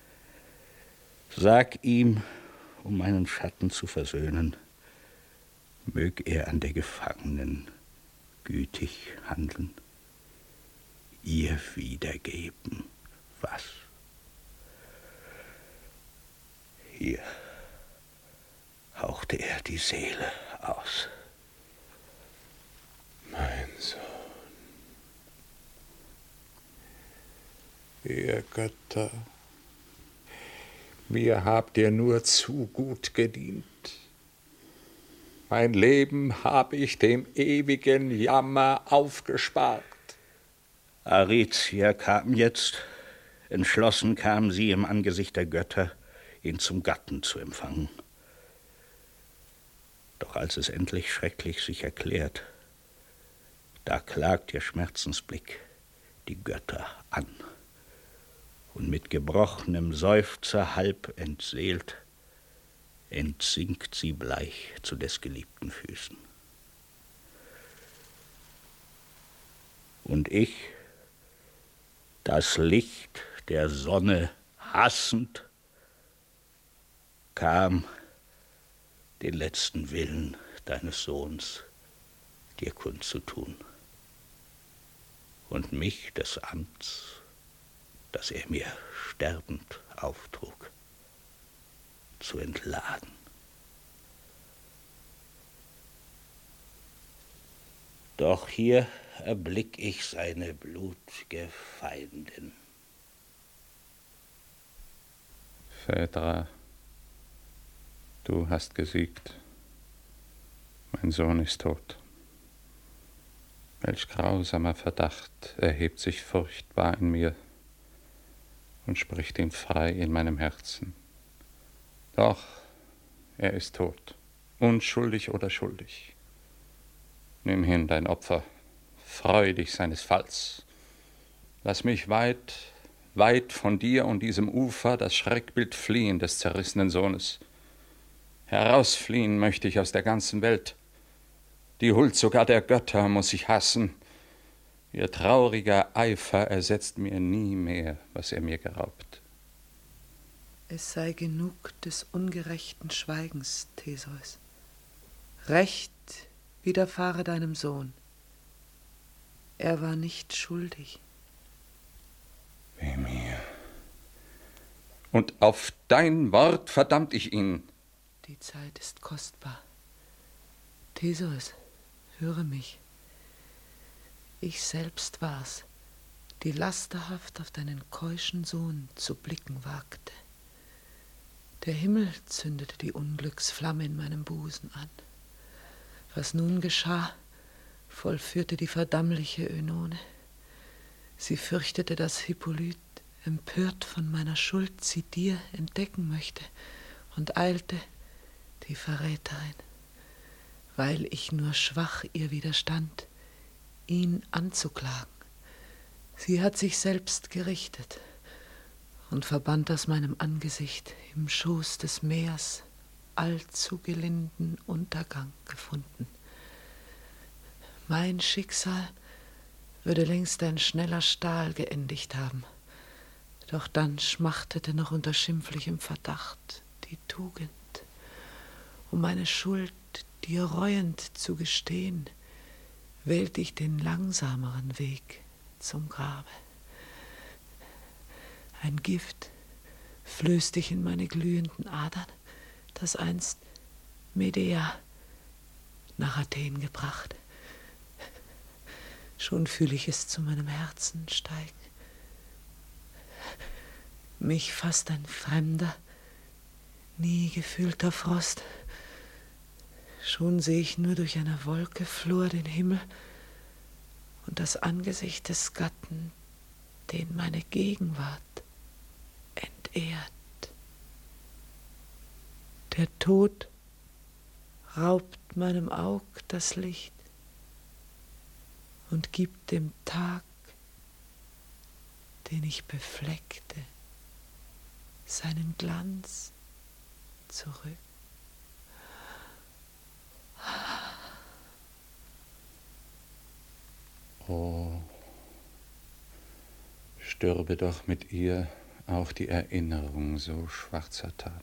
Sag ihm, um meinen Schatten zu versöhnen, mög er an der Gefangenen gütig handeln, ihr wiedergeben, was? Hier hauchte er die Seele aus. Mein Sohn, ihr Götter, mir habt ihr nur zu gut gedient. Mein Leben habe ich dem ewigen Jammer aufgespart. Aricia kam jetzt, entschlossen kam sie im Angesicht der Götter, ihn zum Gatten zu empfangen. Doch als es endlich schrecklich sich erklärt, da klagt ihr Schmerzensblick die Götter an. Und mit gebrochenem Seufzer halb entseelt, entsinkt sie bleich zu des Geliebten Füßen. Und ich, das Licht der Sonne hassend, kam, den letzten Willen deines Sohns dir kundzutun und mich des Amts, das er mir sterbend auftrug, zu entladen. Doch hier erblick ich seine blutge Feindin. Phaedra, du hast gesiegt. Mein Sohn ist tot. Welch grausamer Verdacht erhebt sich furchtbar in mir und spricht ihn frei in meinem Herzen. Doch, er ist tot, unschuldig oder schuldig. Nimm hin dein Opfer, freu dich seines Falls. Lass mich weit, weit von dir und diesem Ufer das Schreckbild fliehen des zerrissenen Sohnes. Herausfliehen möchte ich aus der ganzen Welt. Die Huld sogar der Götter muss ich hassen. Ihr trauriger Eifer ersetzt mir nie mehr, was er mir geraubt. Es sei genug des ungerechten Schweigens, Theseus. Recht widerfahre deinem Sohn. Er war nicht schuldig. Weh mir. Und auf dein Wort verdammt ich ihn. Die Zeit ist kostbar. Theseus, höre mich. Ich selbst war's, die lasterhaft auf deinen keuschen Sohn zu blicken wagte. Der Himmel zündete die Unglücksflamme in meinem Busen an. Was nun geschah, vollführte die verdammliche Önone. Sie fürchtete, dass Hippolyt, empört von meiner Schuld, sie dir entdecken möchte, und eilte, die Verräterin, weil ich nur schwach ihr widerstand, ihn anzuklagen. Sie hat sich selbst gerichtet und verbannt aus meinem Angesicht im Schoß des Meers allzu gelinden Untergang gefunden. Mein Schicksal würde längst ein schneller Stahl geendigt haben, doch dann schmachtete noch unter schimpflichem Verdacht die Tugend, um meine Schuld dir reuend zu gestehen, wählte ich den langsameren Weg zum Grabe. Ein Gift, flößt dich in meine glühenden Adern, das einst Medea nach Athen gebracht. Schon fühle ich es zu meinem Herzen steigen. Mich fasst ein fremder, nie gefühlter Frost. Schon sehe ich nur durch eine Wolke flor den Himmel und das Angesicht des Gatten, den meine Gegenwart entehrt. Der Tod raubt meinem Aug das Licht und gibt dem Tag, den ich befleckte, seinen Glanz zurück. Oh, stürbe doch mit ihr auch die Erinnerung so schwarzer Tat.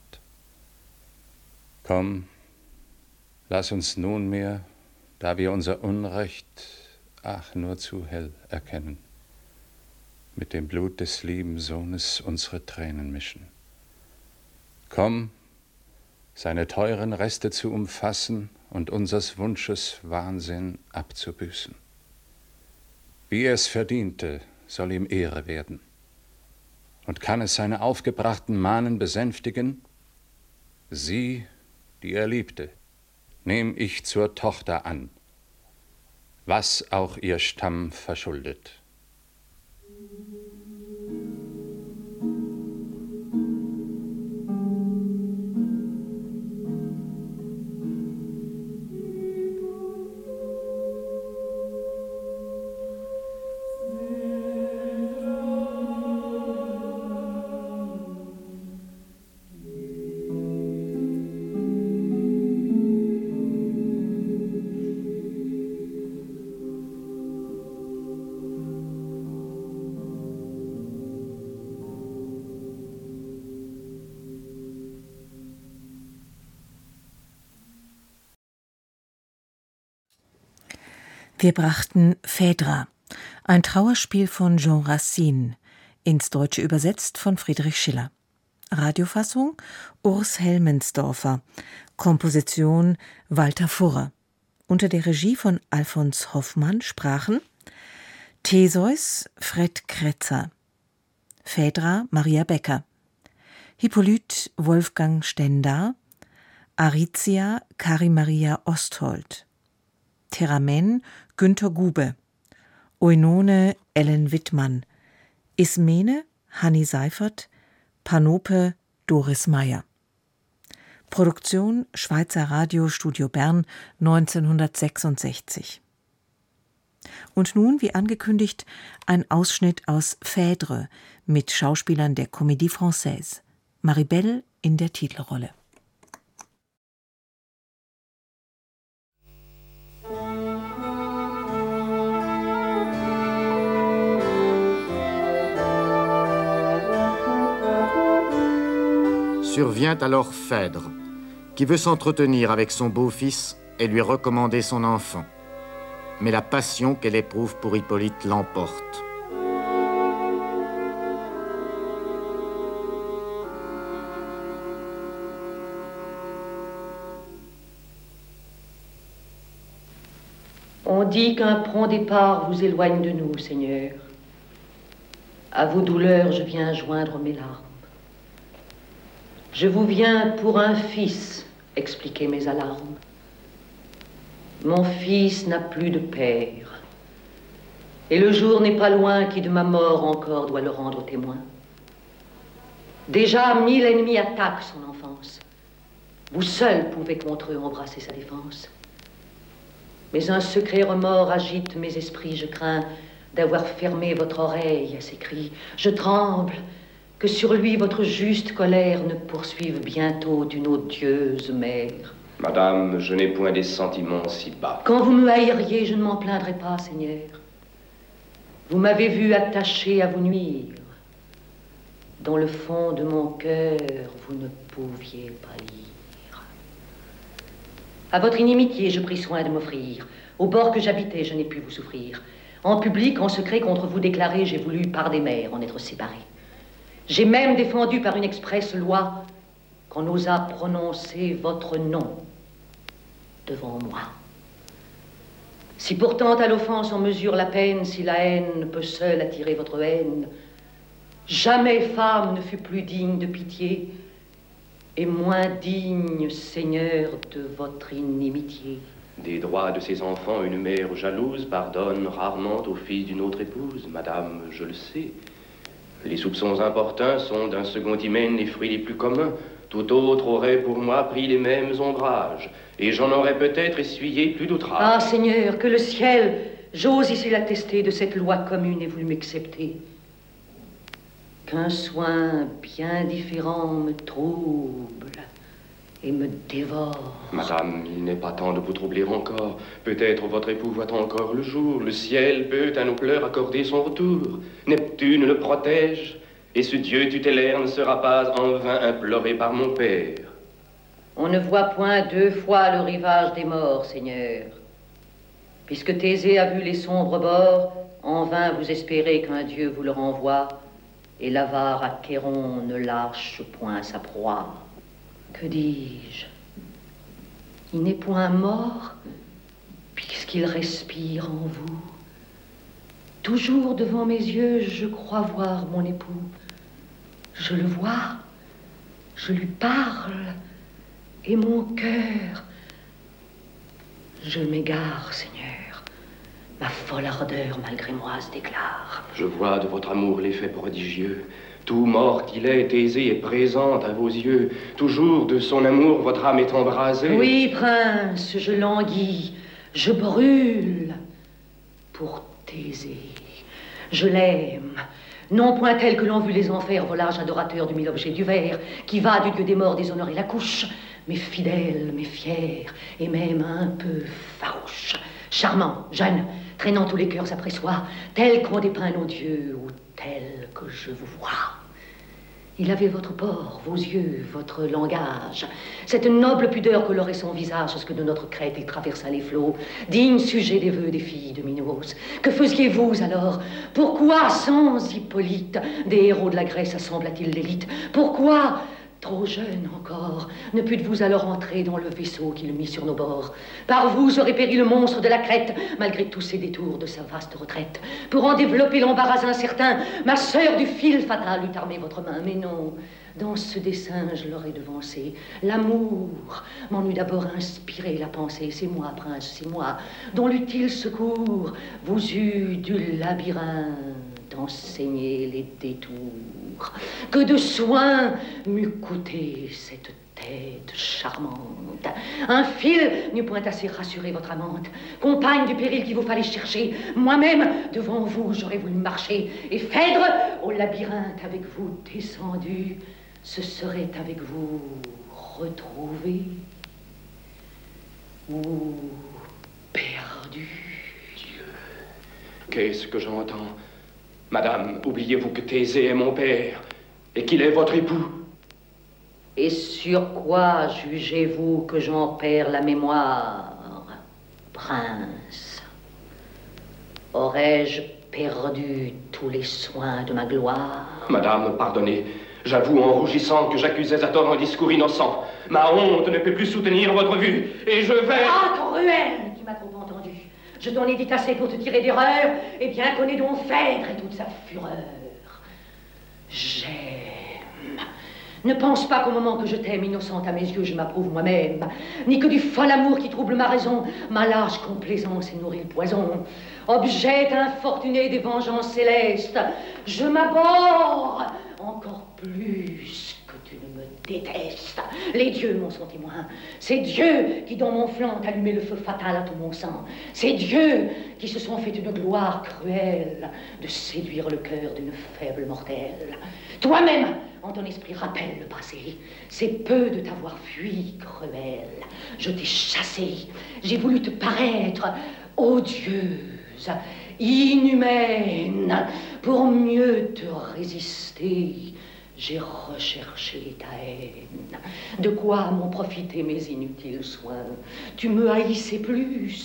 Komm, lass uns nunmehr, da wir unser Unrecht, ach, nur zu hell erkennen, mit dem Blut des lieben Sohnes unsere Tränen mischen. Komm, seine teuren Reste zu umfassen und unsers Wunsches Wahnsinn abzubüßen. Wie er es verdiente, soll ihm Ehre werden. Und kann es seine aufgebrachten Mahnen besänftigen? Sie, die er liebte, nehm ich zur Tochter an, was auch ihr Stamm verschuldet. Wir brachten Phädra, ein Trauerspiel von Jean Racine, ins Deutsche übersetzt von Friedrich Schiller. Radiofassung Urs Helmensdorfer, Komposition Walter Furrer. Unter der Regie von Alfons Hoffmann sprachen Theseus Fred Kretzer, Phädra Maria Becker, Hippolyt Wolfgang Stendar, Aricia Kari Maria Osthold, Theramen Günter Gube, Oenone Ellen Wittmann, Ismene Hanni Seifert, Panope Doris Meyer. Produktion Schweizer Radiostudio Bern neunzehnhundertsechsundsechzig. Und nun, wie angekündigt, ein Ausschnitt aus Phèdre mit Schauspielern der Comédie Française. Maribel in der Titelrolle. Survient alors Phèdre, qui veut s'entretenir avec son beau-fils et lui recommander son enfant. Mais la passion qu'elle éprouve pour Hippolyte l'emporte. On dit qu'un prompt départ vous éloigne de nous, Seigneur. À vos douleurs, je viens joindre mes larmes. Je vous viens pour un fils expliquer mes alarmes. Mon fils n'a plus de père, et le jour n'est pas loin qui de ma mort encore doit le rendre témoin. Déjà mille ennemis attaquent son enfance. Vous seul pouvez contre eux embrasser sa défense. Mais un secret remords agite mes esprits, je crains d'avoir fermé votre oreille à ses cris. Je tremble que sur lui votre juste colère ne poursuive bientôt d'une odieuse mère. Madame, je n'ai point des sentiments si bas. Quand vous me haïriez, je ne m'en plaindrai pas, Seigneur. Vous m'avez vu attaché à vous nuire. Dans le fond de mon cœur, vous ne pouviez pas lire. À votre inimitié, je pris soin de m'offrir. Au bord que j'habitais, je n'ai pu vous souffrir. En public, en secret, contre vous déclaré, j'ai voulu, par des mers, en être séparé. J'ai même défendu par une expresse loi qu'on osât prononcer votre nom devant moi. Si pourtant à l'offense on mesure la peine, si la haine peut seule attirer votre haine, jamais femme ne fut plus digne de pitié et moins digne, Seigneur, de votre inimitié. Des droits de ses enfants, une mère jalouse pardonne rarement au fils d'une autre épouse. Madame, je le sais. Les soupçons importuns sont d'un second hymen les fruits les plus communs. Tout autre aurait pour moi pris les mêmes ombrages, et j'en aurais peut-être essuyé plus d'outrages. Ah, Seigneur, que le ciel, j'ose ici l'attester, de cette loi commune ait voulu m'excepter. Qu'un soin bien différent me trouble et me dévore. Madame, il n'est pas temps de vous troubler encore. Peut-être votre époux voit encore le jour. Le ciel peut à nos pleurs accorder son retour. Neptune le protège, et ce Dieu tutélaire ne sera pas en vain imploré par mon père. On ne voit point deux fois le rivage des morts, Seigneur. Puisque Thésée a vu les sombres bords, en vain vous espérez qu'un Dieu vous le renvoie, et l'avare Achéron ne lâche point sa proie. Que dis-je? Il n'est point mort, puisqu'il respire en vous. Toujours devant mes yeux, je crois voir mon époux. Je le vois, je lui parle, et mon cœur... Je m'égare, Seigneur. Ma folle ardeur, malgré moi, se déclare. Je vois de votre amour l'effet prodigieux. Tout mort qu'il est, Thésée est présente à vos yeux. Toujours de son amour, votre âme est embrasée. Oui, prince, je languis, je brûle pour Thésée. Je l'aime, non point tel que l'ont vu les enfers, volage adorateur du mille objet du verre, qui va du Dieu des morts déshonorer la couche, mais fidèle, mais fier, et même un peu farouche. Charmant, jeune, traînant tous les cœurs après soi, tel qu'on dépeint nos dieux, ou tel que je vous vois. Il avait votre port, vos yeux, votre langage, cette noble pudeur colorait son visage, ce que de notre crête il traversa les flots, digne sujet des vœux des filles de Minos. Que faisiez-vous alors? Pourquoi, sans Hippolyte, des héros de la Grèce assembla-t-il l'élite? Pourquoi, trop jeune encore, ne pûtes-vous alors entrer dans le vaisseau qu'il mit sur nos bords? Par vous aurait péri le monstre de la Crète, malgré tous ses détours de sa vaste retraite. Pour en développer l'embarras incertain, ma sœur du fil fatal eût armé votre main. Mais non, dans ce dessein je l'aurais devancé. L'amour m'en eût d'abord inspiré la pensée. C'est moi, prince, c'est moi, dont l'utile secours vous eût du labyrinthe enseigné les détours. Que de soins m'eût coûté cette tête charmante. Un fil n'eût point assez rassuré votre amante. Compagne du péril qu'il vous fallait chercher, moi-même, devant vous, j'aurais voulu marcher. Et Phèdre, au labyrinthe avec vous descendu, ce serait avec vous retrouvé ou perdu. Dieu, qu'est-ce que j'entends? Madame, oubliez-vous que Thésée est mon père et qu'il est votre époux. Et sur quoi jugez-vous que j'en perds la mémoire, prince? Aurais-je perdu tous les soins de ma gloire? Madame, pardonnez. J'avoue en rougissant que j'accusais à tort un discours innocent. Ma honte ne peut plus soutenir votre vue, et je vais... Ah, cruel! Tu m'as trop entendu. Je t'en ai dit assez pour te tirer d'erreur, et bien connais donc Phèdre et toute sa fureur. J'aime. Ne pense pas qu'au moment que je t'aime, innocente à mes yeux, je m'approuve moi-même, ni que du fol amour qui trouble ma raison, ma lâche complaisance et nourrit le poison. Objet infortuné des vengeances célestes, je m'abhorre encore plus que tu ne me détestes. Les dieux m'en sont témoins. C'est Dieu qui, dans mon flanc, t'a allumé le feu fatal à tout mon sang. C'est Dieu qui se sont fait une gloire cruelle de séduire le cœur d'une faible mortelle. Toi-même, en ton esprit, rappelle le passé. C'est peu de t'avoir fui, cruel. Je t'ai chassé. J'ai voulu te paraître odieuse, inhumaine. Pour mieux te résister, j'ai recherché ta haine. De quoi m'ont profité mes inutiles soins? Tu me haïssais plus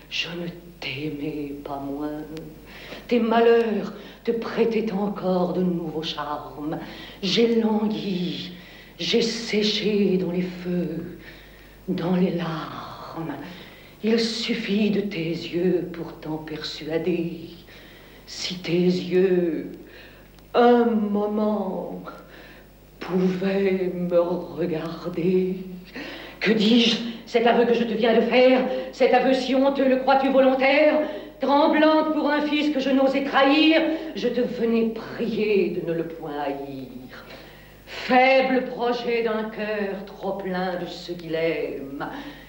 je ne t'aimais pas moins. Tes malheurs te prêtaient encore de nouveaux charmes. J'ai langui, j'ai séché dans les feux, dans les larmes. Il suffit de tes yeux pour t'en persuader. Si tes yeux, un moment, pouvaient me regarder. Que dis-je? Cet aveu que je te viens de faire, cet aveu si honteux, le crois-tu volontaire? Tremblante pour un fils que je n'osais trahir, je te venais prier de ne le point haïr. Faible projet d'un cœur trop plein de ce qu'il aime,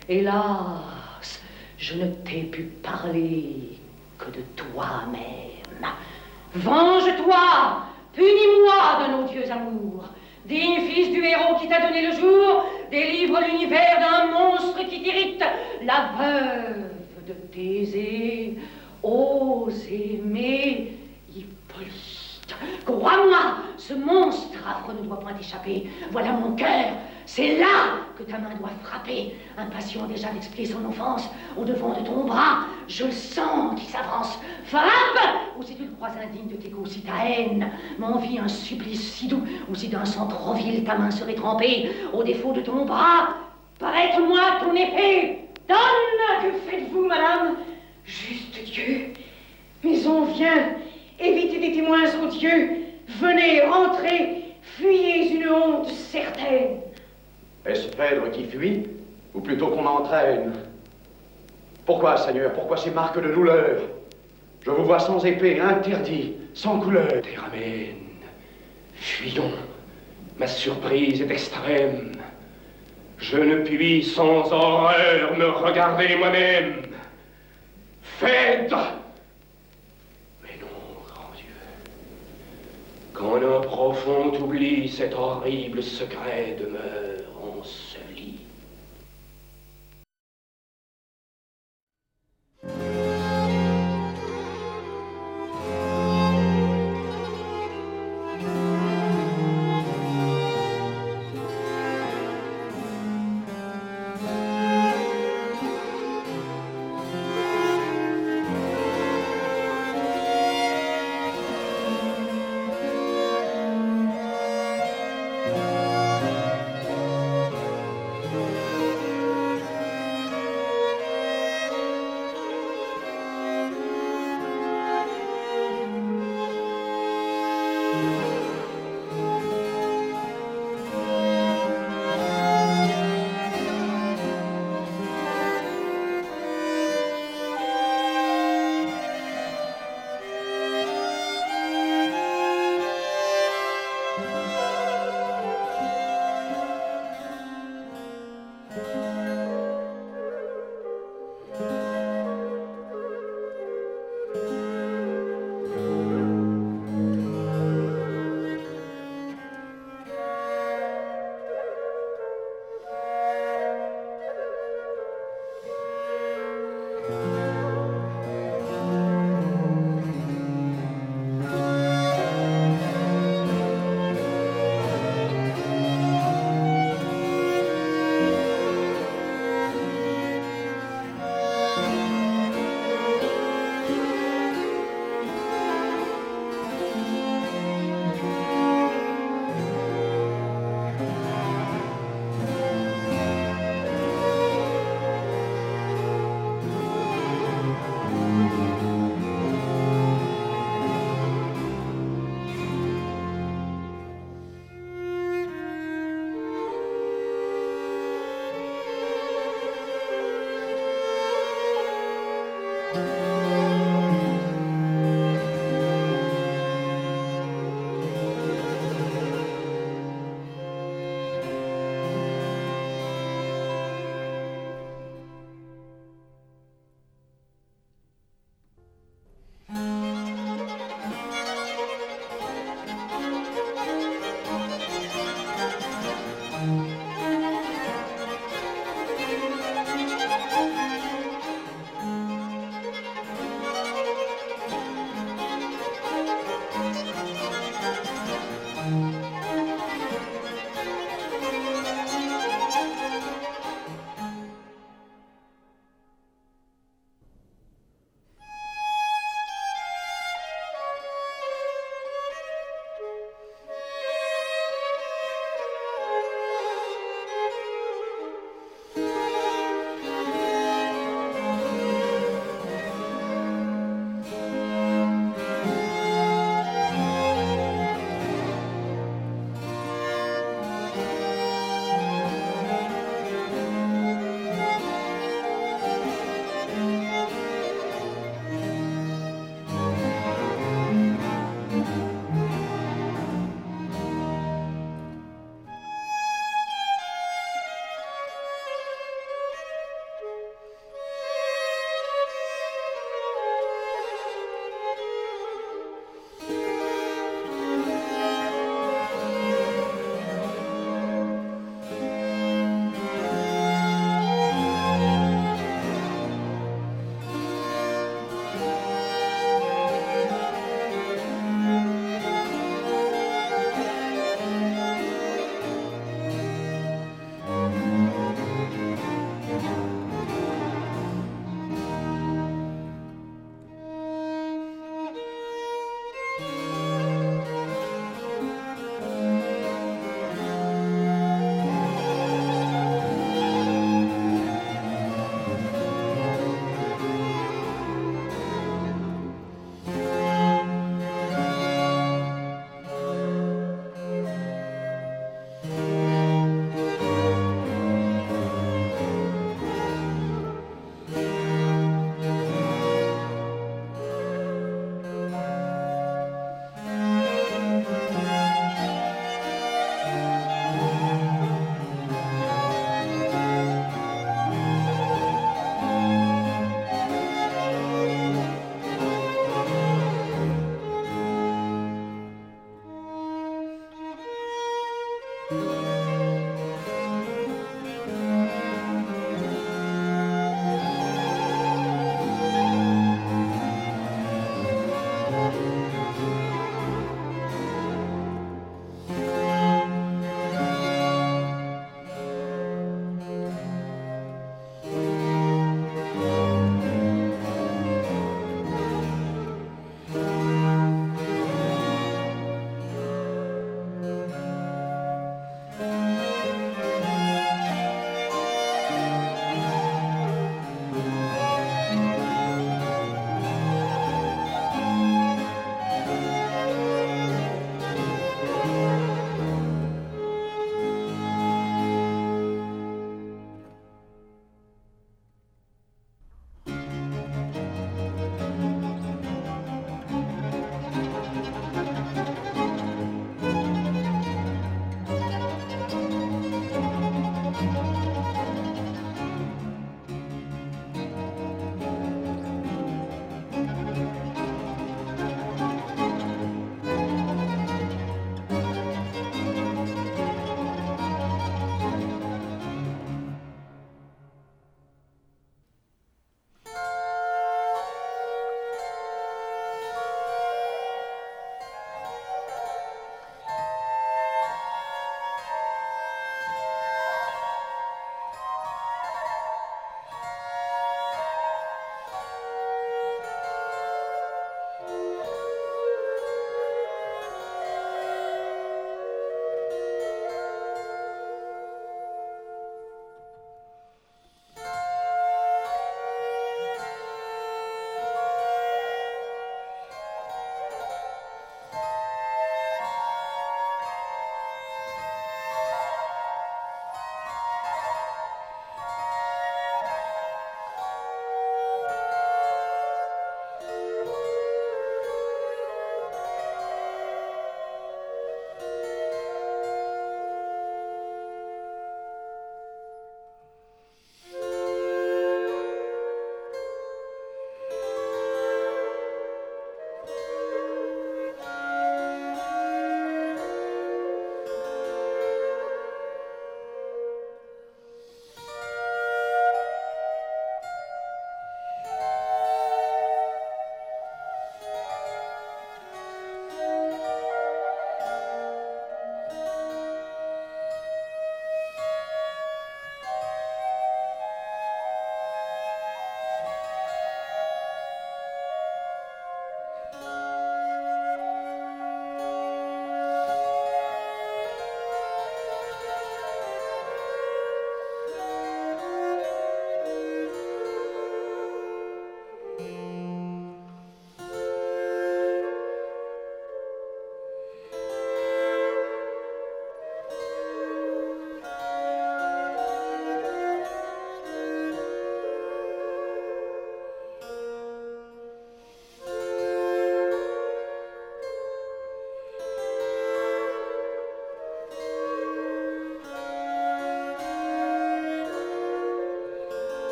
hélas, je ne t'ai pu parler que de toi-même. Venge-toi, punis-moi de nos dieux amours. Digne fils du héros qui t'a donné le jour, délivre l'univers d'un monstre qui t'irrite, la veuve de Thésée. Ose aimer Hippolyte. Crois-moi, ce monstre affreux ne doit point échapper. Voilà mon cœur, c'est là que ta main doit frapper. Impatient déjà d'expier son offense, au devant de ton bras, je le sens qui s'avance. Frappe! Ou si tu le crois indigne de t'égausser ta haine, m'envie un supplice si doux, ou si d'un sang trop vil ta main serait trempée, au défaut de ton bras, prête-moi ton épée. Donne! Que faites-vous, madame? Juste Dieu, mais on vient, évitez des témoins odieux, venez, rentrez, fuyez une honte certaine. Est-ce Phèdre qui fuit, ou plutôt qu'on entraîne? Pourquoi, Seigneur, pourquoi ces marques de douleur? Je vous vois sans épée, interdit, sans couleur. Théramène, fuyons, ma surprise est extrême. Je ne puis sans horreur me regarder moi-même. Phèdre! Mais non, grand Dieu, qu'en un profond oubli cet horrible secret demeure enseveli. Thank you.